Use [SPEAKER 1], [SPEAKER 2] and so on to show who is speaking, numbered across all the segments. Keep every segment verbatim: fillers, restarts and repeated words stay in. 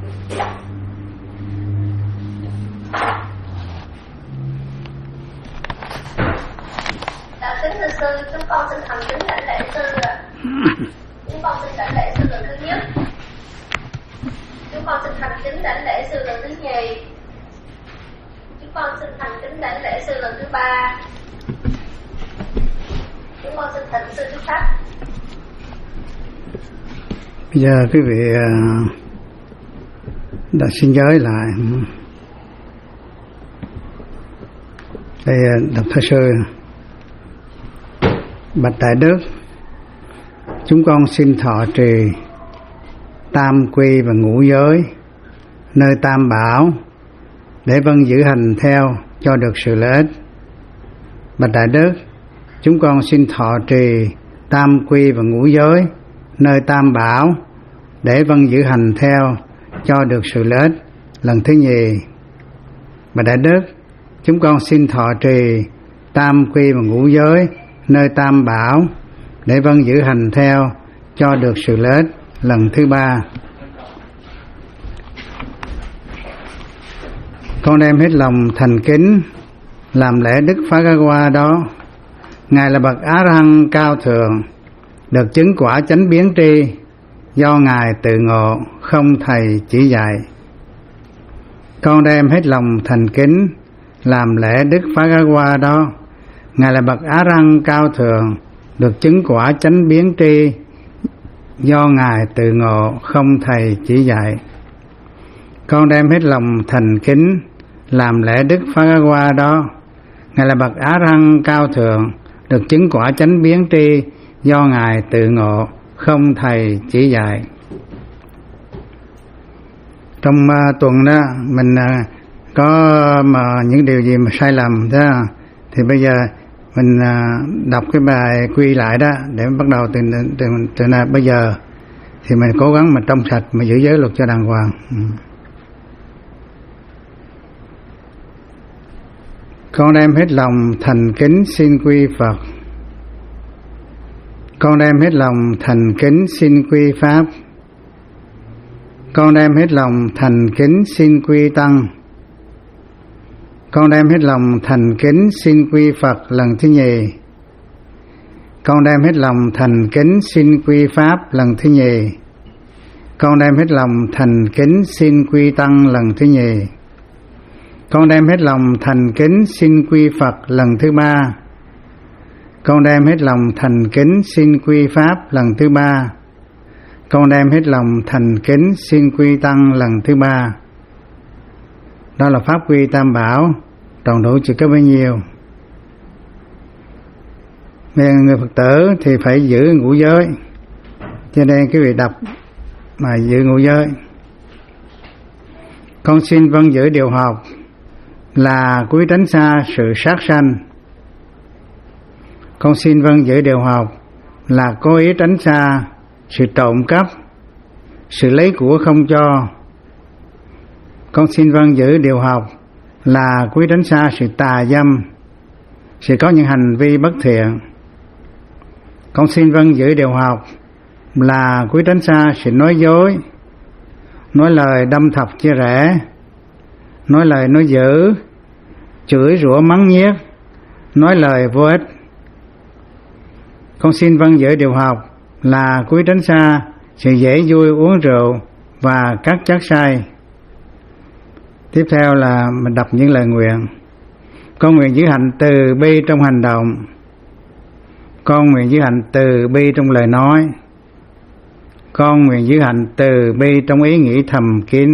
[SPEAKER 1] Dạ kính thưa sư, chúng con xin thành kính đảnh lễ sư ạ. Chúng con xin đảnh lễ sư lần thứ nhất. Chúng con xin thành kính đảnh lễ sư lần thứ nhì. Chúng con xin thành kính đảnh lễ sư lần thứ ba. Chúng con xin thỉnh sư thuyết pháp.
[SPEAKER 2] Bây giờ quý vị đã xin giới lại. Đây Đọc Thái Sư. Bạch Đại Đức, chúng con xin thọ trì tam quy và ngũ giới nơi tam bảo để vâng giữ hành theo cho được sự lợi ích. Bạch Đại Đức, chúng con xin thọ trì tam quy và ngũ giới nơi tam bảo để vâng giữ hành theo cho được sự lợi ích. Lần thứ nhì. Bạch Đại Đức, chúng con xin thọ trì tam quy và ngũ giới nơi tam bảo để vâng giữ hành theo cho được sự lợi ích. Lần thứ ba. Con đem hết lòng thành kính làm lễ Đức Phá Ca Qua đó. Ngài là bậc Á Hăng cao thượng, được chứng quả chánh biến tri, do Ngài tự ngộ, không thầy chỉ dạy. Con đem hết lòng thành kính làm lễ Đức Phá Ca Qua đó. Ngài là bậc Á Hăng cao thượng, được chứng quả chánh biến tri, do Ngài tự ngộ, không thầy chỉ dạy. Con đem hết lòng thành kính làm lễ Đức Phá Ca Qua đó. Ngài là bậc Á Hăng cao thượng, được chứng quả chánh biến tri, do Ngài tự ngộ, không thầy chỉ dạy. Trong uh, tuần đó mình uh, có mà những điều gì mà sai lầm đó, thì bây giờ mình uh, đọc cái bài quy lại đó để bắt đầu từ từ từ nay bây giờ thì mình cố gắng mà trong sạch mà giữ giới luật cho đàng hoàng. Ừ. Con đem hết lòng thành kính xin quy Phật. Con đem hết lòng thành kính xin quy Pháp. Con đem hết lòng thành kính xin quy Tăng. Con đem hết lòng thành kính xin quy Phật lần thứ nhì. Con đem hết lòng thành kính xin quy Pháp lần thứ nhì. Con đem hết lòng thành kính xin quy Tăng lần thứ nhì. Con đem hết lòng thành kính xin quy Phật lần thứ ba. Con đem hết lòng thành kính xin quy Pháp lần thứ ba. Con đem hết lòng thành kính xin quy Tăng lần thứ ba. Đó là pháp quy tam bảo, tròn đủ chỉ có bấy nhiêu. Nên người Phật tử thì phải giữ ngũ giới, cho nên quý vị đọc mà giữ ngũ giới. Con xin vâng giữ điều học là cúi tránh xa sự sát sanh. Con xin vâng giữ điều học là cố ý tránh xa sự trộm cắp, sự lấy của không cho. Con xin vâng giữ điều học là cúi tránh xa sự tà dâm, sự có những hành vi bất thiện. Con xin vâng giữ điều học là cúi tránh xa sự nói dối, nói lời đâm thọc chia rẽ, nói lời nói dữ, chửi rủa mắng nhiếc, nói lời vô ích. Con xin vâng giữ điều học là cúi tránh xa sự dễ vui uống rượu và các chất say. Tiếp theo là mình đọc những lời nguyện. Con nguyện giữ hạnh từ bi trong hành động. Con nguyện giữ hạnh từ bi trong lời nói. Con nguyện giữ hạnh từ bi trong ý nghĩ thầm kín.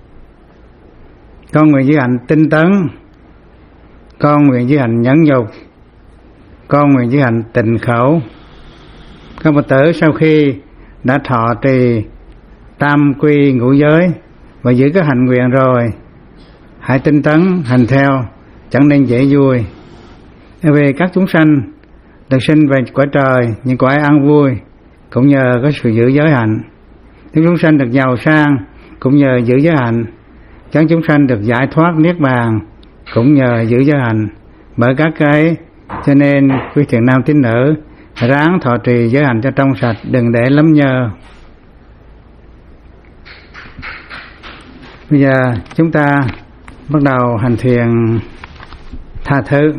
[SPEAKER 2] Con nguyện giữ hạnh tinh tấn. Con nguyện giữ hạnh nhẫn nhục. Con nguyện giữ hạnh tịnh khẩu. Các Phật tử sau khi đã thọ trì tam quy ngũ giới và giữ các hạnh nguyện rồi, hãy tinh tấn hành theo, chẳng nên dễ vui. Về các chúng sanh được sinh về cõi trời, những cõi an vui cũng nhờ có sự giữ giới hạnh. Những chúng sanh được giàu sang cũng nhờ giữ giới hạnh. Các chúng sanh được giải thoát niết bàn cũng nhờ giữ giới hạnh. Bởi các cái cho nên quý thiện nam tín nữ ráng thọ trì giới hạnh cho trong sạch, đừng để lắm nhơ. Bây giờ chúng ta bắt đầu hành thiền tha thứ.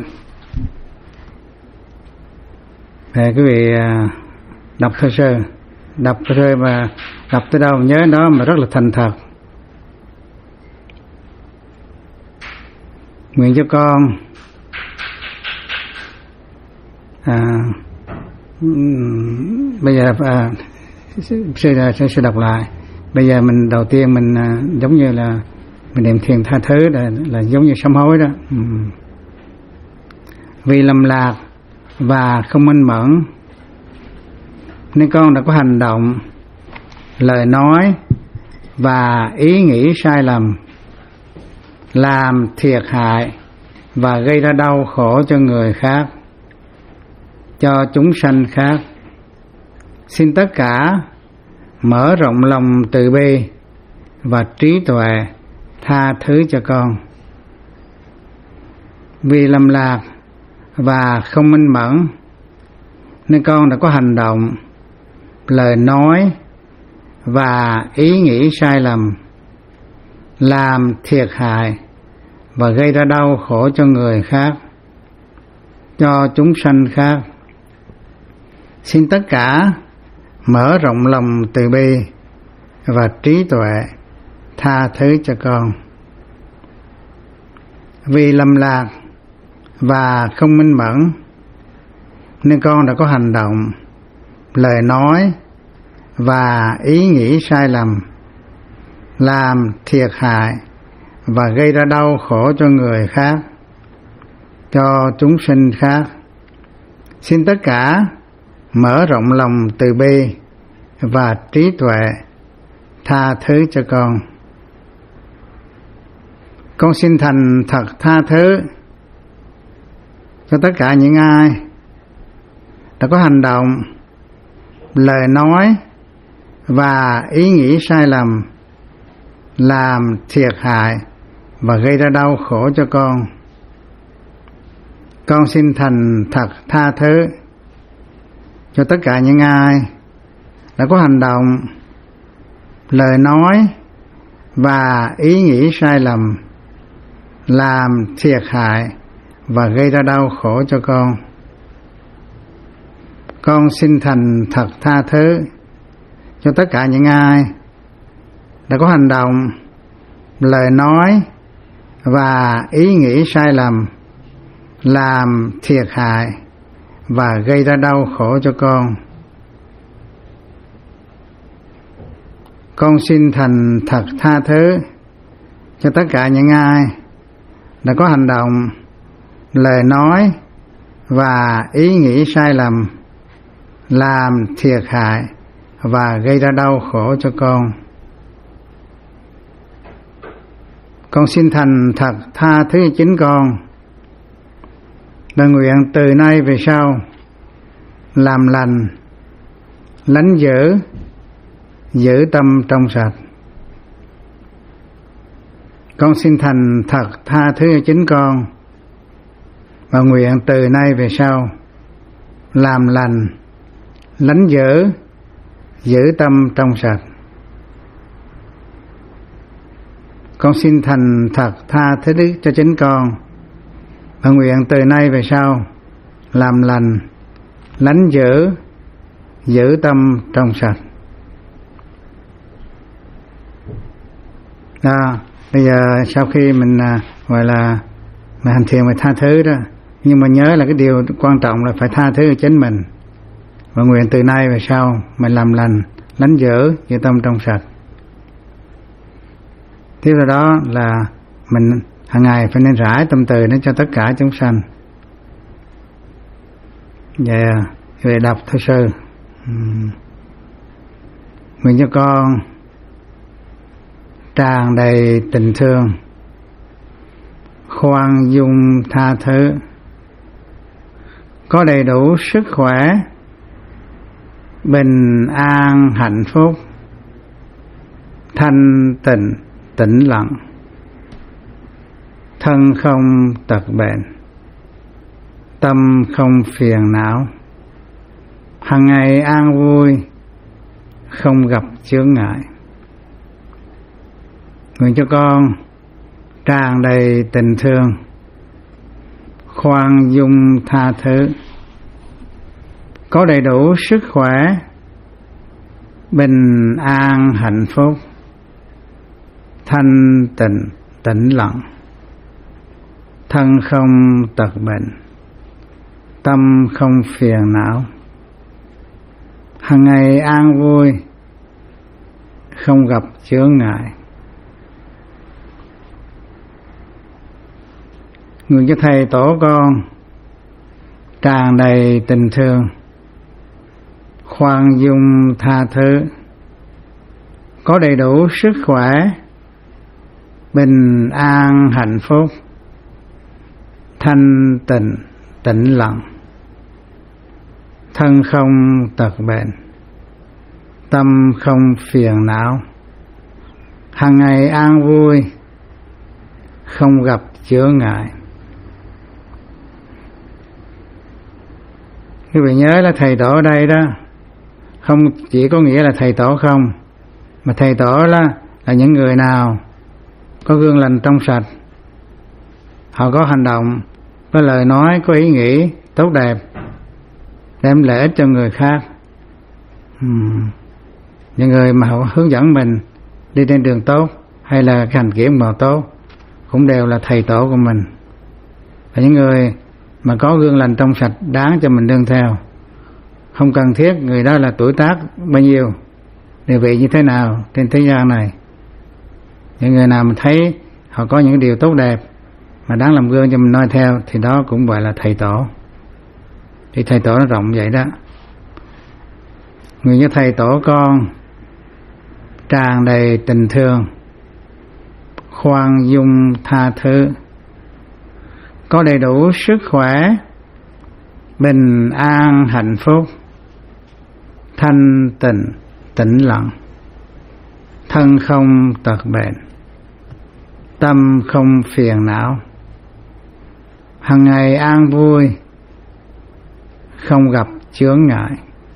[SPEAKER 2] Để quý vị đọc thơ sơ, đọc thơ sơ mà đọc tới đâu nhớ đó mà rất là thành thật. Nguyện cho con à, bây giờ à, sư sẽ, sẽ đọc lại. Bây giờ mình đầu tiên mình à, giống như là mình niệm thiền tha thứ là, là giống như sám hối đó. Ừ. Vì lầm lạc và không minh mẫn nên con đã có hành động, lời nói và ý nghĩ sai lầm, làm thiệt hại và gây ra đau khổ cho người khác, cho chúng sanh khác. Xin tất cả mở rộng lòng từ bi và trí tuệ tha thứ cho con. Vì lầm lạc và không minh mẫn nên con đã có hành động, lời nói và ý nghĩ sai lầm, làm thiệt hại và gây ra đau khổ cho người khác, cho chúng sanh khác. Xin tất cả mở rộng lòng từ bi và trí tuệ tha thứ cho con. Vì lầm lạc và không minh mẫn nên con đã có hành động, lời nói và ý nghĩ sai lầm, làm thiệt hại và gây ra đau khổ cho người khác, cho chúng sinh khác. Xin tất cả mở rộng lòng từ bi và trí tuệ tha thứ cho con. Con xin thành thật tha thứ cho tất cả những ai đã có hành động, lời nói và ý nghĩ sai lầm, làm thiệt hại và gây ra đau khổ cho con. Con xin thành thật tha thứ cho tất cả những ai đã có hành động, lời nói và ý nghĩ sai lầm, làm thiệt hại và gây ra đau khổ cho con. Con xin thành thật tha thứ cho tất cả những ai đã có hành động, lời nói và ý nghĩ sai lầm, làm thiệt hại và gây ra đau khổ cho con. Con xin thành thật tha thứ cho tất cả những ai đã có hành động, lời nói và ý nghĩ sai lầm, làm thiệt hại và gây ra đau khổ cho con. Con xin thành thật tha thứ cho chính con, và nguyện từ nay về sau làm lành, lánh dữ, giữ tâm trong sạch. Con xin thành thật tha thứ cho chính con, và nguyện từ nay về sau làm lành, lánh dữ, giữ tâm trong sạch. Con xin thành thật tha thứ đức cho chính con, và nguyện từ nay về sau làm lành, lánh dữ, giữ tâm trong sạch. Đó, bây giờ sau khi mình à, gọi là mình hành thiền về tha thứ đó, nhưng mà nhớ là cái điều quan trọng là phải tha thứ cho chính mình, và nguyện từ nay về sau mình làm lành, lánh dữ, giữ tâm trong sạch. Tiếp theo đó là mình hàng ngày phải nên rải tâm từ đến cho tất cả chúng sanh. Về về đọc thơ sơ. Uhm. Nguyện cho con tràn đầy tình thương, khoan dung tha thứ, có đầy đủ sức khỏe, bình an hạnh phúc, thanh tịnh tĩnh lặng, thân không tật bệnh, tâm không phiền não, hằng ngày an vui, không gặp chướng ngại. Nguyện cho con tràn đầy tình thương, khoan dung tha thứ, có đầy đủ sức khỏe, bình an hạnh phúc, thanh tịnh tĩnh lặng, thân không tật bệnh, tâm không phiền não, hằng ngày an vui, không gặp chướng ngại. Nguyện cho thầy tổ con tràn đầy tình thương, khoan dung tha thứ, có đầy đủ sức khỏe, bình an hạnh phúc, thanh tịnh tĩnh lặng, thân không tật bệnh, tâm không phiền não, hằng ngày an vui, không gặp chướng ngại. Quý vị nhớ là thầy tổ ở đây đó không chỉ có nghĩa là thầy tổ không, mà thầy tổ là, là những người nào có gương lành trong sạch, họ có hành động, có lời nói, có ý nghĩ tốt đẹp, đem lợi ích cho người khác. uhm. Những người mà họ hướng dẫn mình đi trên đường tốt, hay là hành kiểm màu tốt, cũng đều là thầy tổ của mình. Và những người mà có gương lành trong sạch đáng cho mình nương theo. Không cần thiết người đó là tuổi tác bao nhiêu, địa vị như thế nào trên thế gian này. Những người nào mình thấy họ có những điều tốt đẹp mà đáng làm gương cho mình noi theo, thì đó cũng gọi là thầy tổ. Thì thầy tổ nó rộng vậy đó. Người như thầy tổ con tràn đầy tình thương, khoan dung tha thứ, có đầy đủ sức khỏe, bình an hạnh phúc, thanh tịnh tĩnh lặng, thân không tật bệnh, tâm không phiền não, hằng ngày an vui, không gặp chướng ngại.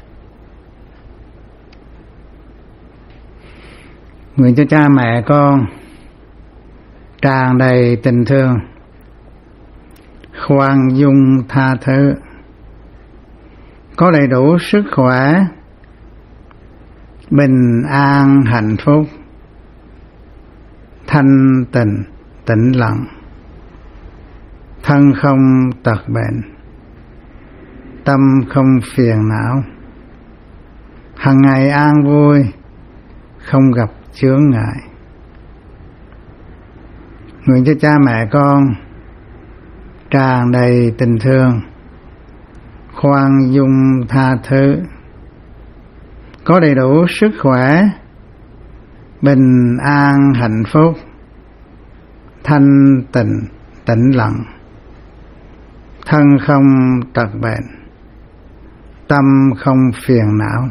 [SPEAKER 2] Nguyện cho cha mẹ con tràn đầy tình thương, khoan dung tha thứ, có đầy đủ sức khỏe, bình an hạnh phúc, thanh tịnh tĩnh lặng, thân không tật bệnh, tâm không phiền não, hằng ngày an vui, không gặp chướng ngại. Nguyện cho cha mẹ con tràn đầy tình thương, khoan dung tha thứ, có đầy đủ sức khỏe, bình an hạnh phúc, thanh tịnh tĩnh lặng, thân không tật bệnh, tâm không phiền não,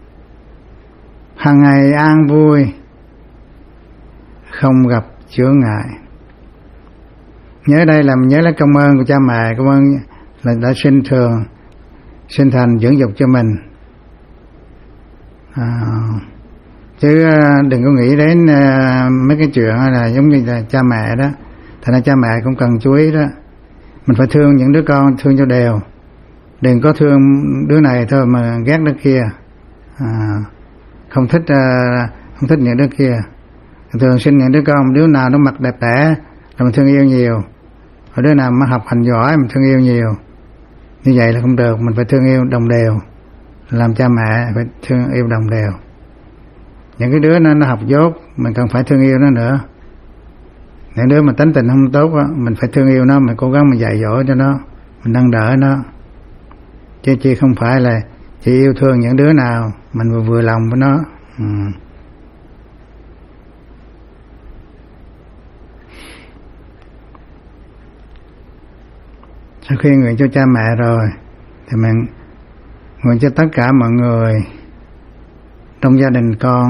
[SPEAKER 2] hằng ngày an vui, không gặp chướng ngại. Nhớ đây là nhớ lấy công ơn của cha mẹ, công ơn là đã sinh thường, sinh thành dưỡng dục cho mình. À, chứ đừng có nghĩ đến uh, mấy cái chuyện là giống như là cha mẹ đó. Thành ra cha mẹ cũng cần chú ý đó. Mình phải thương những đứa con, thương cho đều. Đừng có thương đứa này thôi mà ghét đứa kia. À, không thích uh, không thích những đứa kia. Thường sinh những đứa con, đứa nào nó mặc đẹp đẽ là mình thương yêu nhiều, và đứa nào mà học hành giỏi mình thương yêu nhiều. Như vậy là không được, mình phải thương yêu đồng đều. Làm cha mẹ phải thương yêu đồng đều. Những cái đứa nó, nó học dốt, mình cần phải thương yêu nó nữa. Những đứa mà tính tình không tốt đó, mình phải thương yêu nó, mình cố gắng mình dạy dỗ cho nó, mình nâng đỡ nó. Chứ chỉ không phải là chỉ yêu thương những đứa nào mình vừa vừa lòng với nó. ừ. Sau khi nguyện cho cha mẹ rồi thì mình nguyện cho tất cả mọi người trong gia đình con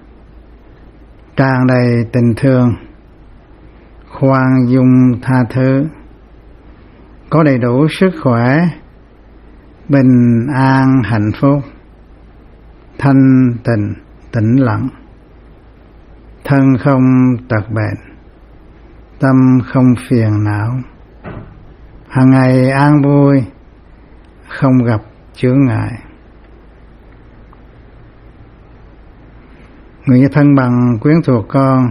[SPEAKER 2] tràn đầy tình thương, khoan dung tha thứ, có đầy đủ sức khỏe, bình an hạnh phúc, thanh tịnh tĩnh lặng, thân không tật bệnh, tâm không phiền não, hàng ngày an vui, không gặp chướng ngại. Người như thân bằng quyến thuộc con,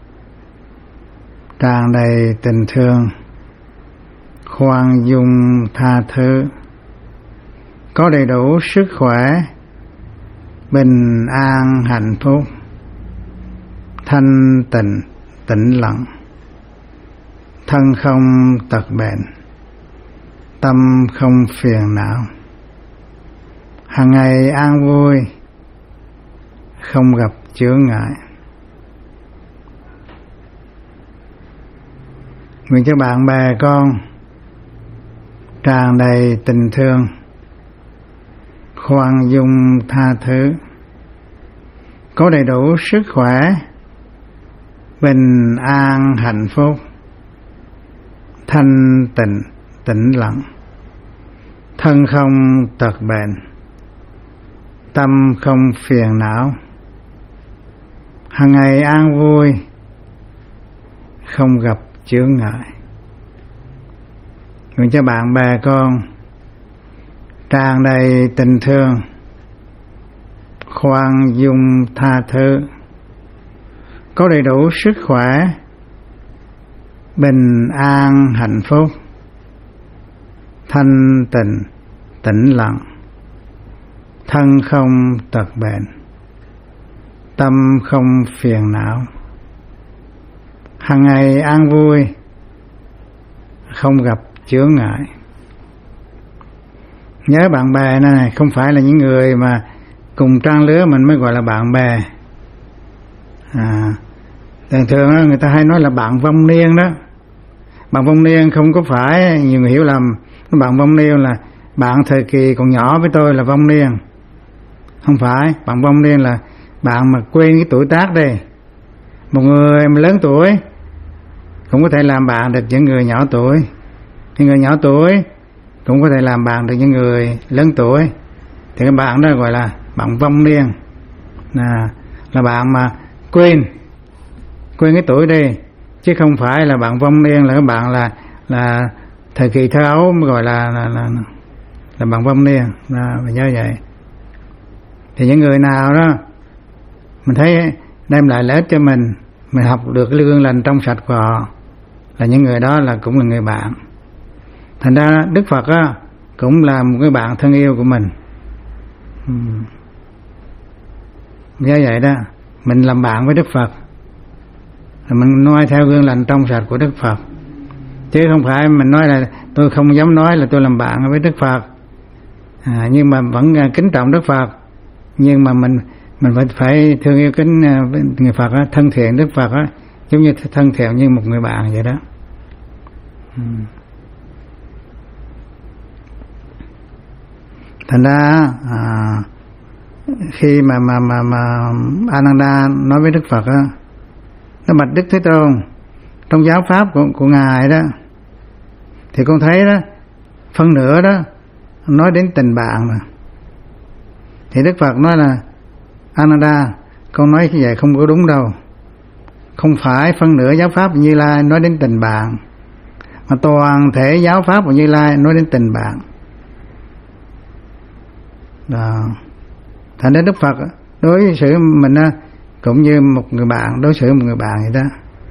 [SPEAKER 2] tràn đầy tình thương, khoan dung tha thứ, có đầy đủ sức khỏe, bình an hạnh phúc, thanh tịnh tĩnh lặng, thân không tật bệnh, tâm không phiền não, hàng ngày an vui, không gặp chướng ngại. Nguyện cho bạn bè con tràn đầy tình thương, khoan dung tha thứ, có đầy đủ sức khỏe, bình an hạnh phúc, thanh tịnh tĩnh lặng, thân không tật bệnh, tâm không phiền não, hàng ngày an vui, không gặp chướng ngại. Nguyện cho bạn bè con tràn đầy tình thương, khoan dung tha thứ, có đầy đủ sức khỏe, bình an hạnh phúc, thanh tịnh tĩnh lặng, thân không tật bệnh, tâm không phiền não, hàng ngày an vui, không gặp chướng ngại. Nhớ bạn bè này không phải là những người mà cùng trang lứa mình mới gọi là bạn bè. À, thường thường đó, người ta hay nói là bạn vong niên đó. Bạn vong niên không có phải nhiều người hiểu lầm. Bạn vong niên là bạn thời kỳ còn nhỏ với tôi là vong niên. Không phải, bạn vong niên là bạn mà quên cái tuổi tác đi. Một người mà lớn tuổi cũng có thể làm bạn được những người nhỏ tuổi. Những người nhỏ tuổi cũng có thể làm bạn được những người lớn tuổi. Thì các bạn đó gọi là bạn vong niên, là, là bạn mà quên quên cái tuổi đi, chứ không phải là bạn vong niên là các bạn là là thời kỳ thơ ấu mới gọi là là, là, là bạn vong niên. Là phải nhớ vậy. Thì những người nào đó mình thấy đem lại lợi ích cho mình, mình học được cái gương lành trong sạch của họ, là những người đó là cũng là người bạn. Thành ra Đức Phật á, cũng là một cái bạn thân yêu của mình. uhm. Như vậy đó, mình làm bạn với Đức Phật, mình nói theo gương lành trong sạch của Đức Phật, chứ không phải mình nói là tôi không dám nói là tôi làm bạn với Đức Phật. À, nhưng mà vẫn kính trọng Đức Phật, nhưng mà mình mình phải phải thương yêu kính người Phật á, thân thiện Đức Phật á, giống như thân thiện như một người bạn vậy đó. uhm. Thành ra à, khi mà mà mà mà Ananda nói với Đức Phật á, nó bạch Đức Thế Tôn, trong giáo pháp của của ngài đó, thì con thấy đó phân nửa đó nói đến tình bạn mà. Thì Đức Phật nói là Ananda, con nói như vậy không có đúng đâu. Không phải phân nửa giáo pháp của Như Lai nói đến tình bạn, mà toàn thể giáo pháp của Như Lai nói đến tình bạn. Đó. Thành ra Đức Phật đối xử mình cũng như một người bạn đối xử một người bạn vậy đó.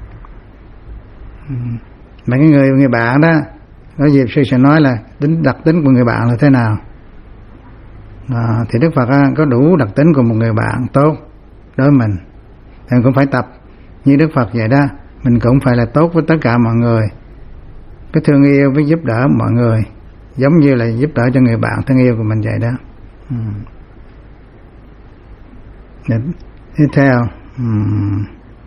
[SPEAKER 2] Mà cái người người bạn đó, có dịp sư sẽ nói là tính đặc tính của người bạn là thế nào. Đó. Thì Đức Phật có đủ đặc tính của một người bạn tốt đối với mình. Thì mình cũng phải tập như Đức Phật vậy đó. Mình cũng phải là tốt với tất cả mọi người, cái thương yêu với giúp đỡ mọi người, giống như là giúp đỡ cho người bạn thân yêu của mình vậy đó. uhm. Tiếp theo, uhm.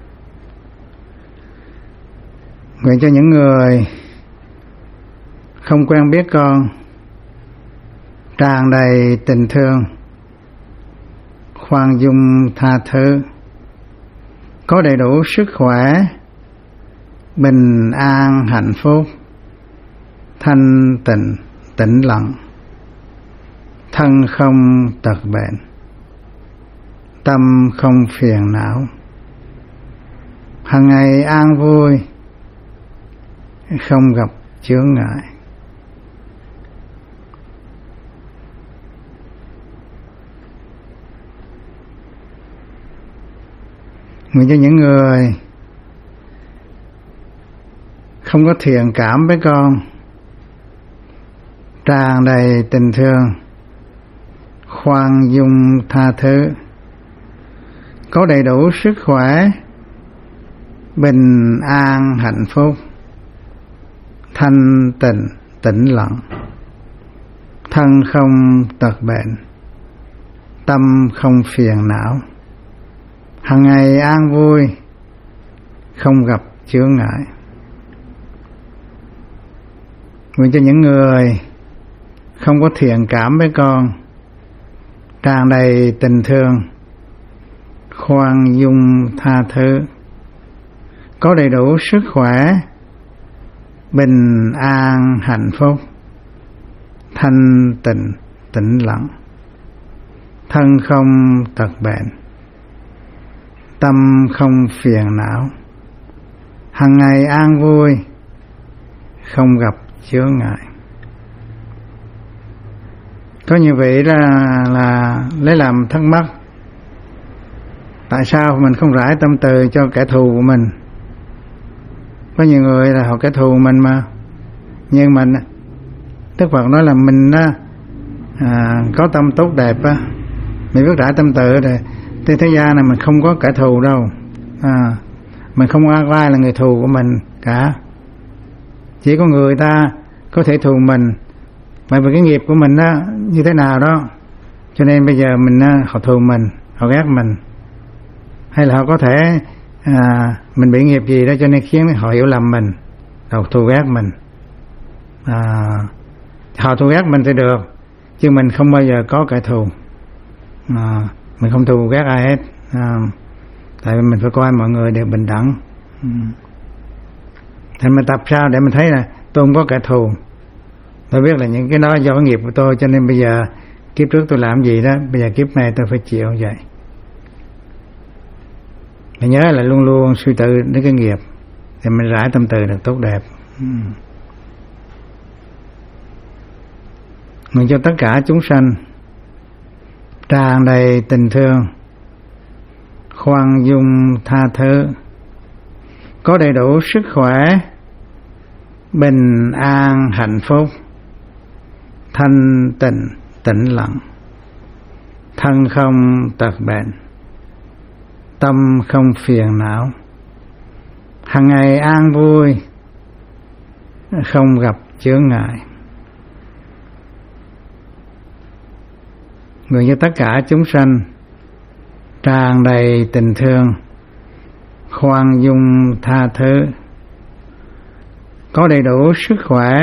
[SPEAKER 2] nguyện cho những người không quen biết con tràn đầy tình thương, khoan dung tha thứ, có đầy đủ sức khỏe, bình an hạnh phúc, thanh tịnh tĩnh lặng, thân không tật bệnh, tâm không phiền não, hàng ngày an vui, không gặp chướng ngại. Nguyện cho những người không có thiện cảm với con, tràn đầy tình thương, khoan dung tha thứ, có đầy đủ sức khỏe, bình an hạnh phúc, thanh tịnh tĩnh lặng, thân không tật bệnh, tâm không phiền não, hằng ngày an vui, không gặp chướng ngại. Nguyện cho những người không có thiện cảm với con, tràn đầy tình thương, khoan dung tha thứ, có đầy đủ sức khỏe, bình an hạnh phúc, thanh tịnh tĩnh lặng, thân không tật bệnh, tâm không phiền não, hằng ngày an vui, không gặp chướng ngại. Có như vậy là, là lấy làm thắc mắc, tại sao mình không rải tâm từ cho kẻ thù của mình? Có nhiều người là họ kẻ thù mình mà, nhưng mà Đức Phật nói là mình á, à, có tâm tốt đẹp á, mình biết rải tâm từ rồi, trên thế gian này mình không có kẻ thù đâu, à, mình không có ai là người thù của mình cả, chỉ có người ta có thể thù mình, bởi vì cái nghiệp của mình đó như thế nào đó, cho nên bây giờ mình họ thù mình, họ ghét mình, hay là họ có thể à, mình bị nghiệp gì đó cho nên khiến họ hiểu lầm mình, họ thù ghét mình, à, họ thù ghét mình thì được, chứ mình không bao giờ có kẻ thù, à, mình không thù ghét ai hết, à, tại vì mình phải coi mọi người đều bình đẳng. Ừ. Thì mình tập sao để mình thấy là tôi không có kẻ thù, tôi biết là những cái đó do cái nghiệp của tôi, cho nên bây giờ kiếp trước tôi làm gì đó, bây giờ kiếp này tôi phải chịu vậy. Mình nhớ là luôn luôn suy tư đến cái nghiệp thì mình rải tâm từ được tốt đẹp. Ừ. Nguyện cho tất cả chúng sanh tràn đầy tình thương, khoan dung tha thứ, có đầy đủ sức khỏe, bình an hạnh phúc, thanh tịnh tĩnh lặng, thân không tật bệnh, tâm không phiền não, hằng ngày an vui, không gặp chướng ngại. Nguyện cho tất cả chúng sanh tràn đầy tình thương, khoan dung tha thứ, có đầy đủ sức khỏe,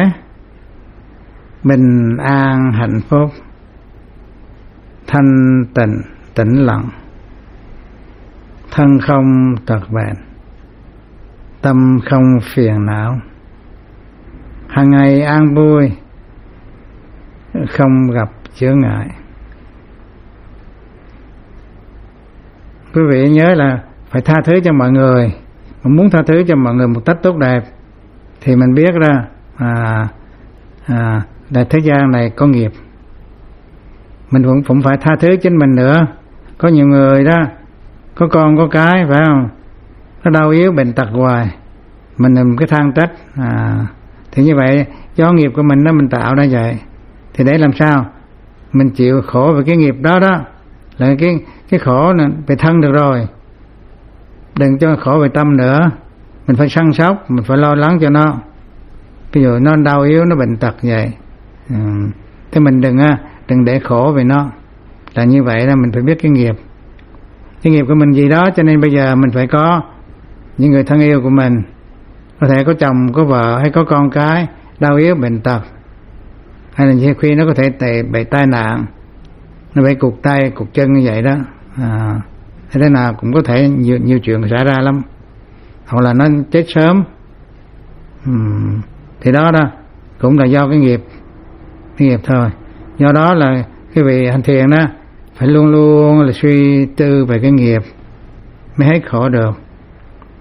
[SPEAKER 2] bình an hạnh phúc, thanh tịnh tĩnh lặng, thân không tật bệnh, tâm không phiền não, hàng ngày an vui, không gặp chướng ngại. Quý vị nhớ là phải tha thứ cho mọi người, mà muốn tha thứ cho mọi người một cách tốt đẹp thì mình biết ra à, à, là thế gian này có nghiệp, mình cũng, cũng phải tha thứ chính mình nữa. Có nhiều người đó có con có cái phải không, nó đau yếu bệnh tật hoài, mình làm cái than trách, à, thì như vậy do nghiệp của mình đó mình tạo ra vậy, thì để làm sao mình chịu khổ về cái nghiệp đó đó, là cái cái khổ này về thân được rồi, đừng cho khổ về tâm nữa. Mình phải săn sóc, mình phải lo lắng cho nó, ví dụ nó đau yếu, nó bệnh tật vậy, ừ. Thế mình đừng đừng để khổ về nó, là như vậy là mình phải biết cái nghiệp cái nghiệp của mình gì đó. Cho nên bây giờ mình phải có những người thân yêu của mình, có thể có chồng, có vợ hay có con cái đau yếu bệnh tật, hay là nhiều khi nó có thể tệ bị tai nạn, nó bị cụt tay cụt chân như vậy đó, à, thế nào cũng có thể nhiều, nhiều chuyện xảy ra lắm, hoặc là nó chết sớm, uhm, thì đó đó cũng là do cái nghiệp cái nghiệp thôi. Do đó là cái vị hành thiền đó phải luôn luôn là suy tư về cái nghiệp mới hết khổ được.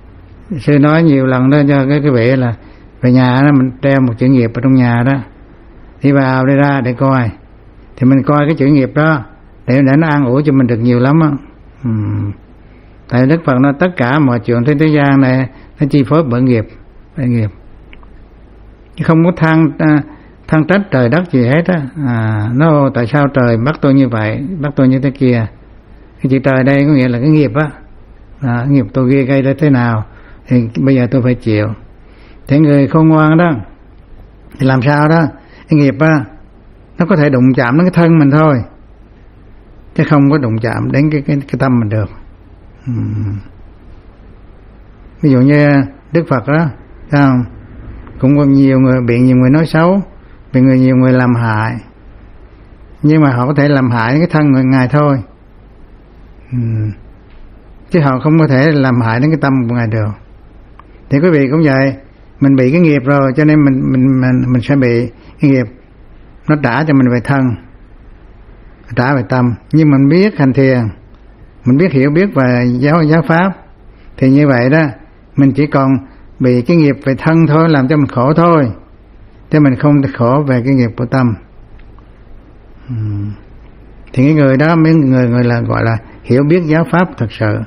[SPEAKER 2] sư nói nhiều lần đó cho cái cái vị là về nhà đó mình treo một chữ nghiệp ở trong nhà đó, đi vào đi ra để coi, thì mình coi cái chữ nghiệp đó để để nó an ủi cho mình được nhiều lắm á. Ừ. Tại Đức Phật nói tất cả mọi chuyện trên thế gian này nó chi phối bởi nghiệp, bởi nghiệp, chứ không có than than trách trời đất gì hết á. À, nó tại sao trời bắt tôi như vậy, bắt tôi như thế kia. Cái chữ trời đây có nghĩa là cái nghiệp á, à, nghiệp tôi gây gây ra thế nào thì bây giờ tôi phải chịu. Thế người khôn ngoan đó thì làm sao đó, cái nghiệp á nó có thể đụng chạm đến cái thân mình thôi, chứ không có đụng chạm đến cái cái, cái tâm mình được. Uhm. Ví dụ như Đức Phật đó, thấy không? Cũng có nhiều người bị nhiều người nói xấu, bị người nhiều người làm hại, nhưng mà họ có thể làm hại cái thân người Ngài thôi, uhm. chứ họ không có thể làm hại đến cái tâm của Ngài được. Thì quý vị cũng vậy, mình bị cái nghiệp rồi cho nên mình mình mình, mình sẽ bị cái nghiệp nó trả cho mình về thân, trả về tâm. Nhưng mình biết hành thiền, mình biết hiểu biết về giáo giáo pháp, thì như vậy đó mình chỉ còn bị cái nghiệp về thân thôi, làm cho mình khổ thôi, chứ mình không khổ về cái nghiệp của tâm. Thì cái người đó mấy người người là gọi là hiểu biết giáo pháp thật sự.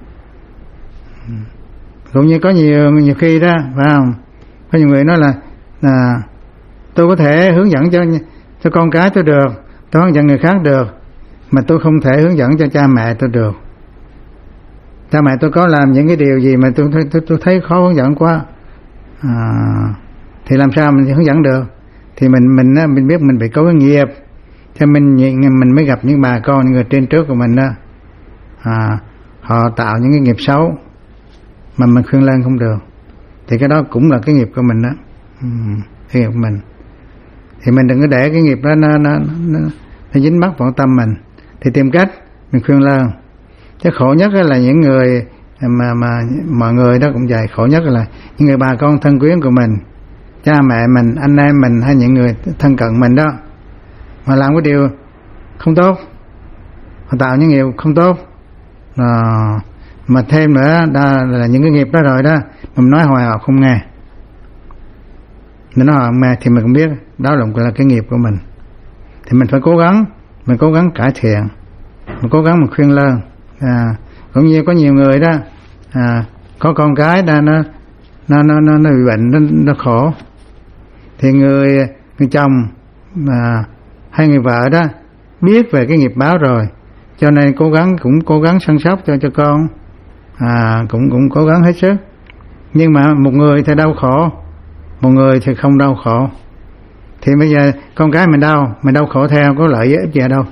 [SPEAKER 2] Cũng như có nhiều nhiều khi đó, phải không? Có nhiều người nói là, là tôi có thể hướng dẫn cho cho con cái tôi được, tôi hướng dẫn người khác được, mà tôi không thể hướng dẫn cho cha mẹ tôi được. Cha mẹ tôi có làm những cái điều gì mà tôi tôi, tôi thấy khó hướng dẫn quá, à, thì làm sao mình hướng dẫn được? Thì mình mình mình biết mình bị có cái nghiệp, cho mình mình mới gặp những bà con, những người trên trước của mình đó, à, họ tạo những cái nghiệp xấu mà mình khuyên lơn không được, thì cái đó cũng là cái nghiệp của mình đó, ừ, cái nghiệp của mình. Thì mình đừng có để cái nghiệp đó nó nó nó, nó dính mắc vào tâm mình, thì tìm cách mình khuyên lơn. Chứ khổ nhất là những người mà mà mọi người đó cũng vậy, khổ nhất là những người bà con thân quyến của mình, cha mẹ mình, anh em mình, hay những người thân cận mình đó, mà làm cái điều không tốt, họ tạo những nghiệp không tốt, à, mà thêm nữa đó là những cái nghiệp đó rồi đó, mình nói hoài họ không nghe, mình nói họ không nghe thì mình cũng biết đó là cái nghiệp của mình. Thì mình phải cố gắng, mình cố gắng cải thiện, mình cố gắng mình khuyên lơn. À, cũng như có nhiều người đó, à, có con cái đó, nó nó nó nó, nó bị bệnh, nó, nó khổ, thì người người chồng mà hay người vợ đó biết về cái nghiệp báo rồi, cho nên cố gắng cũng cố gắng săn sóc cho cho con, à, cũng cũng cố gắng hết sức. Nhưng mà một người thì đau khổ, một người thì không đau khổ, thì bây giờ con cái mình đau, mình đau khổ theo có lợi ích gì đâu,